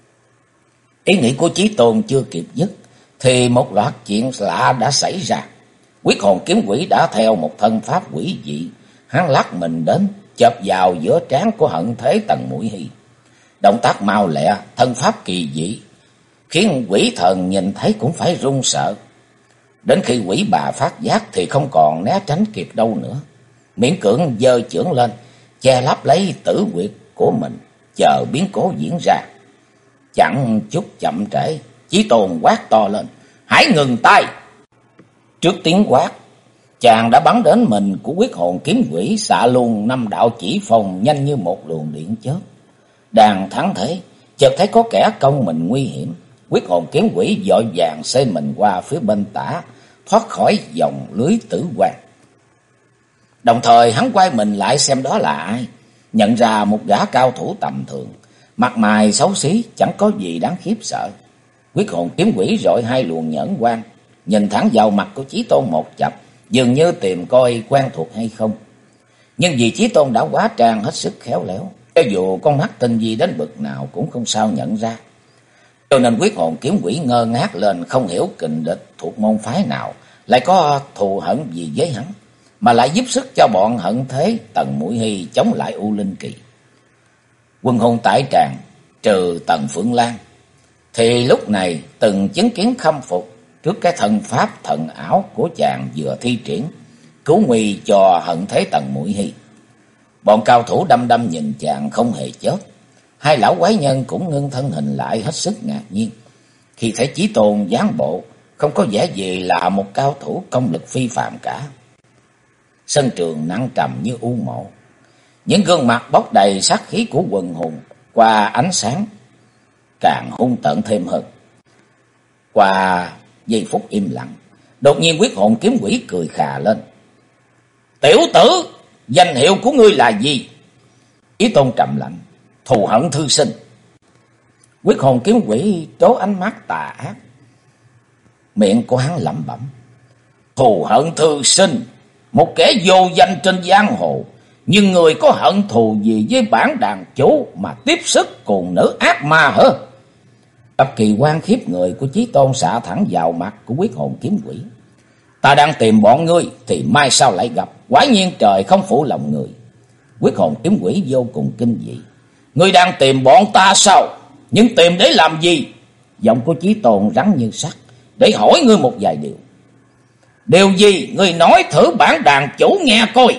Ý nghĩ của Chí Tôn chưa kịp dứt thì một loạt chuyện lạ đã xảy ra. Quyết hồn kiếm quỷ đã theo một thân pháp quỷ dị, hắn lắc mình đến chộp vào giữa trán của hận thế Tần Muội Hy. Động tác mau lẹ, thân pháp kỳ dị, khiến quỷ thần nhìn thấy cũng phải run sợ. Đến khi quỷ bà phát giác thì không còn né tránh kịp đâu nữa, miễn cưỡng giơ chưởng lên che lấp lấy tử huyệt của mình, chờ biến cố diễn ra. Chẳng chút chậm trễ, Chí Tôn quát to lên: hãy ngừng tay! Trước tiếng quát, chàng đã bắn đến mình của quyết hồn kiếm quỷ, xạ luôn 5 đạo chỉ phong nhanh như một luồng điện chớp. Đang thắng thế, chợt thấy có kẻ công mình nguy hiểm. Quyết hồn kiếm quỷ vội vàng xê mình qua phía bên tả, thoát khỏi vòng lưới tử quan. Đồng thời hắn quay mình lại xem đó là ai, nhận ra một gã cao thủ tầm thường, mặt mày xấu xí, chẳng có gì đáng khiếp sợ. Quyết hồn kiếm quỷ rọi 2 luồng nhẫn quang, nhìn thẳng vào mặt của Chí Tôn một chập, dường như tìm coi quen thuộc hay không. Nhưng vì Chí Tôn đã hóa trang hết sức khéo léo, cho dù con mắt tinh vi đến bực nào cũng không sao nhận ra. Cho nên quyết hồn kiếm quỷ ngơ ngác lên, không hiểu kình địch thuộc môn phái nào lại có thù hận gì với hắn, mà lại giúp sức cho bọn hận thế Tần Muội Hy chống lại U Linh Kỳ. Quân hùng tại tràng trừ Tần Phượng Lan thì lúc này từng chứng kiến khâm phục trước cái thần pháp thần ảo của chàng vừa thi triển, cứu nguy cho hận thế Tần Muội Hy. Bọn cao thủ đăm đăm nhìn chàng không hề chớp. 2 lão quái nhân cũng ngưng thân hình lại hết sức ngạc nhiên khi thấy Chí Tôn dáng bộ không có vẻ gì là một cao thủ công lực phi phàm cả. Sân trường nặng trầm như u mộ, những gương mặt bốc đầy sát khí của quần hùng qua ánh sáng càng hung tợn thêm hơn. Qua giây phút im lặng, đột nhiên quyết hồn kiếm quỷ cười khà lên: tiểu tử, danh hiệu của ngươi là gì? Chí Tôn trầm lạnh: thù hận thư sinh. Quyết hồn kiếm quỷ trố ánh mắt tà ác, miệng của hắn lẩm bẩm: thù hận thư sinh, một kẻ vô danh trên giang hồ, nhưng người có hận thù gì với bản đàn chủ mà tiếp sức cùng nữ ác ma hả? Tập kỳ quan khiếp người của Chí Tôn xạ thẳng vào mặt của quyết hồn kiếm quỷ: ta đang tìm bọn ngươi thì mai sau lại gặp, quả nhiên trời không phụ lòng người. Quyết hồn kiếm quỷ vô cùng kinh dị: ngươi đang tìm bọn ta sao? Nhưng tìm để làm gì? Giọng của Chí Tôn rắn như sắt: để hỏi ngươi một vài điều. Điều gì? Ngươi nói thử bản đàn chủ nghe coi.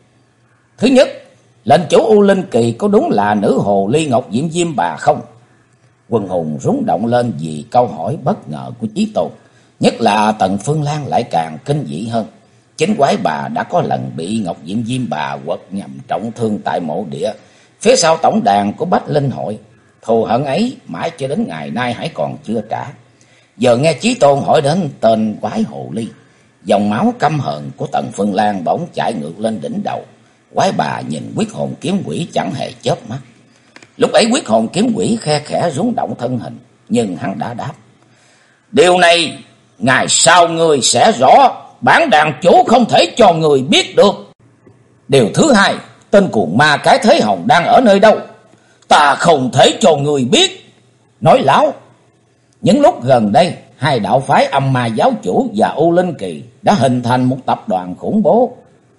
Thứ nhất, lệnh chủ U Linh Kỳ có đúng là nữ hồ ly Ngọc Diễm Diêm Bà không? Quần hùng rúng động lên vì câu hỏi bất ngờ của Chí Tôn, nhất là Tần Phương Lan lại càng kinh dị hơn. Chính quái bà đã có lần bị Ngọc Diễm Diêm Bà quật nhằm trọng thương tại mộ địa phía sau tổng đàn của Bách Linh hội. Thù hận ấy mãi cho đến ngày nay hãy còn chưa trả. Giờ nghe Chí Tôn hỏi đến tên quái hồ ly, dòng máu căm hận của Tần Phương Lan bỗng chạy ngược lên đỉnh đầu. Quái bà nhìn quyết hồn kiếm quỷ chẳng hề chớp mắt. Lúc ấy quyết hồn kiếm quỷ khe khẽ rúng động thân hình, nhưng hắn đã đáp: điều này ngày sau ngươi sẽ rõ, bản đàn chủ không thể cho người biết được. Điều thứ hai, tên cuồng ma cái Thế Hồng đang ở nơi đâu? Ta không thể cho người biết. Nói láo, những lúc gần đây 2 đạo phái Âm Ma Giáo Chủ và U Linh Kỳ đã hình thành một tập đoàn khủng bố.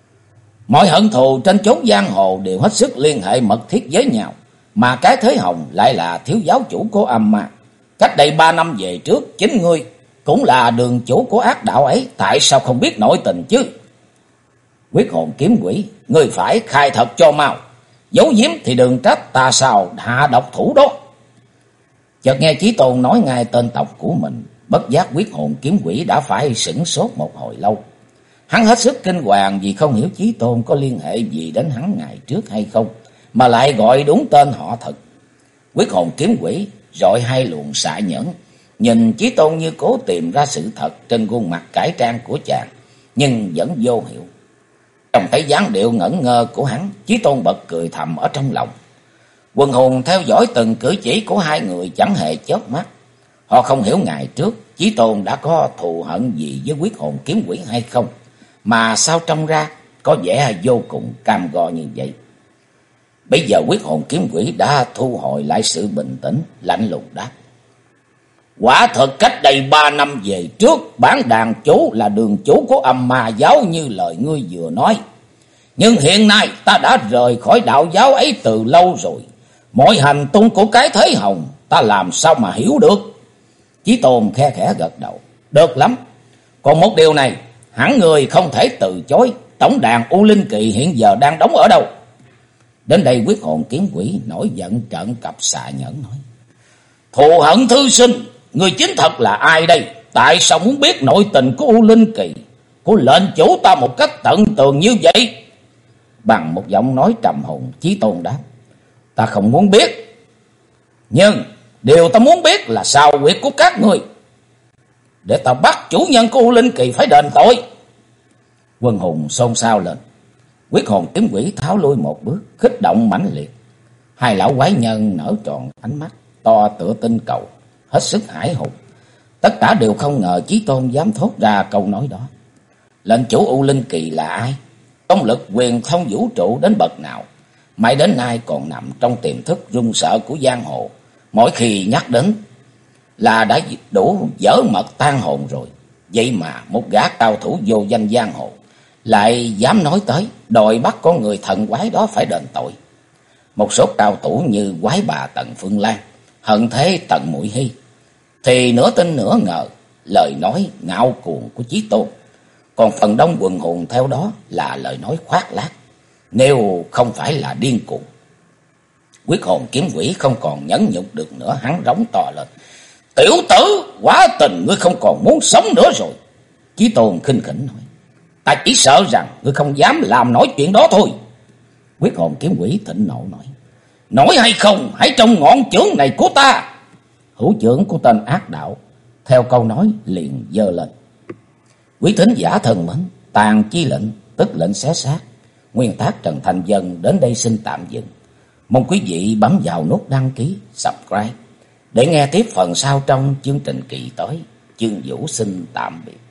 Mọi hận thù trên chốn giang hồ đều hết sức liên hệ mật thiết với nhau, mà cái Thế Hồng lại là thiếu giáo chủ của Âm Ma. Cách đây 3 năm về trước, chính ngươi cũng là đường chủ của ác đạo ấy, tại sao không biết nội tình chứ? Quyết hồn kiếm quỷ, ngươi phải khai thật cho mau, giấu giếm thì đừng trách ta sao hạ độc thủ đó. Chợt nghe Chí Tôn nói ngay tên tộc của mình, bất giác quyết hồn kiếm quỷ đã phải sửng sốt một hồi lâu. Hắn hết sức kinh hoàng vì không hiểu Chí Tôn có liên hệ gì đến hắn ngày trước hay không, mà lại gọi đúng tên họ thật. Quyết hồn kiếm quỷ rọi 2 luồng xạ nhẫn, nhìn Chí Tôn như cố tìm ra sự thật trên khuôn mặt cải trang của chàng, nhưng vẫn vô hiệu. Trông thấy dáng điệu ngẩn ngơ của hắn, Chí Tôn bật cười thầm ở trong lòng. Quần hùng theo dõi từng cử chỉ của hai người chẳng hề chớp mắt. Họ không hiểu ngày trước Chí Tôn đã có thù hận gì với Quyết Hồn Kiếm Quỷ hay không, mà sao trông ra có vẻ vô cùng cam go như vậy. Bây giờ Quyết Hồn Kiếm Quỷ đã thu hồi lại sự bình tĩnh, lạnh lùng đáp: quả thật cách đây 3 năm về trước, bản đàn chủ là đường chủ của Âm Ma giáo như lời ngươi vừa nói. Nhưng hiện nay ta đã rời khỏi đạo giáo ấy từ lâu rồi. Mọi hành tung của cái thế hồng ta làm sao mà hiểu được? Chí Tôn khe khẽ gật đầu: được lắm. Còn một điều này, hẳn người không thể từ chối. Tổng đàn U Linh Kỳ hiện giờ đang đóng ở đâu? Đến đây Quyết Hồn Kiếm Quỷ nổi giận trợn cặp xà nhẫn nói: thù hận thư sinh, người chính thật là ai đây? Tại sao muốn biết nội tình của U Linh Kỳ, của lệnh chủ ta một cách tận tường như vậy? Bằng một giọng nói trầm hùng, Chí Tôn đáp: ta không muốn biết. Nhưng điều ta muốn biết là sao huyệt của các ngươi, để ta bắt chủ nhân của U Linh Kỳ phải đền tội. Quân hùng xôn xao lên. Quyết Hồn Kiếm Quỷ tháo lui một bước, kích động mãnh liệt. Hai lão quái nhân nở tròn ánh mắt to tựa tinh cầu, hết sức hãi hùng. Tất cả đều không ngờ Chí Tôn dám thốt ra câu nói đó. Lệnh chủ U Linh Kỳ là ai? Công lực quyền thông vũ trụ đến bậc nào? Mãi đến nay còn nằm trong tiềm thức run sợ của giang hồ. Mỗi khi nhắc đến là đã đủ dở mật tan hồn rồi. Vậy mà một gã cao thủ vô danh giang hồ lại dám nói tới đòi bắt con người thần quái đó phải đền tội. Một số cao thủ như quái bà Tần Phương Lan, hận thế Tần Muội Hy thì nửa tin nửa ngờ lời nói ngạo cuồng của Chí Tôn. Còn phần đông quần hùng theo đó là lời nói khoác lác, nếu không phải là điên cuồng. Quyết Hồn Kiếm Quỷ không còn nhẫn nhục được nữa, hắn rống to lên: tiểu tử, quả tình ngươi không còn muốn sống nữa rồi. Chí Tôn khinh khỉnh nói: ta chỉ sợ rằng ngươi không dám làm nổi chuyện đó thôi. Quyết Hồn Kiếm Quỷ thịnh nộ nói: nổi hay không, hãy trong ngọn chưởng này của ta. Hữu chưởng của tên ác đạo theo câu nói liền giơ lên. Quý thính giả thân mến, tàn chi lệnh tức lệnh xé xác, nguyên tác Trần Thành Dân đến đây xin tạm dừng. Mong quý vị bấm vào nút đăng ký, subscribe để nghe tiếp phần sau trong chương trình kỳ tới. Chương Vũ xin tạm biệt.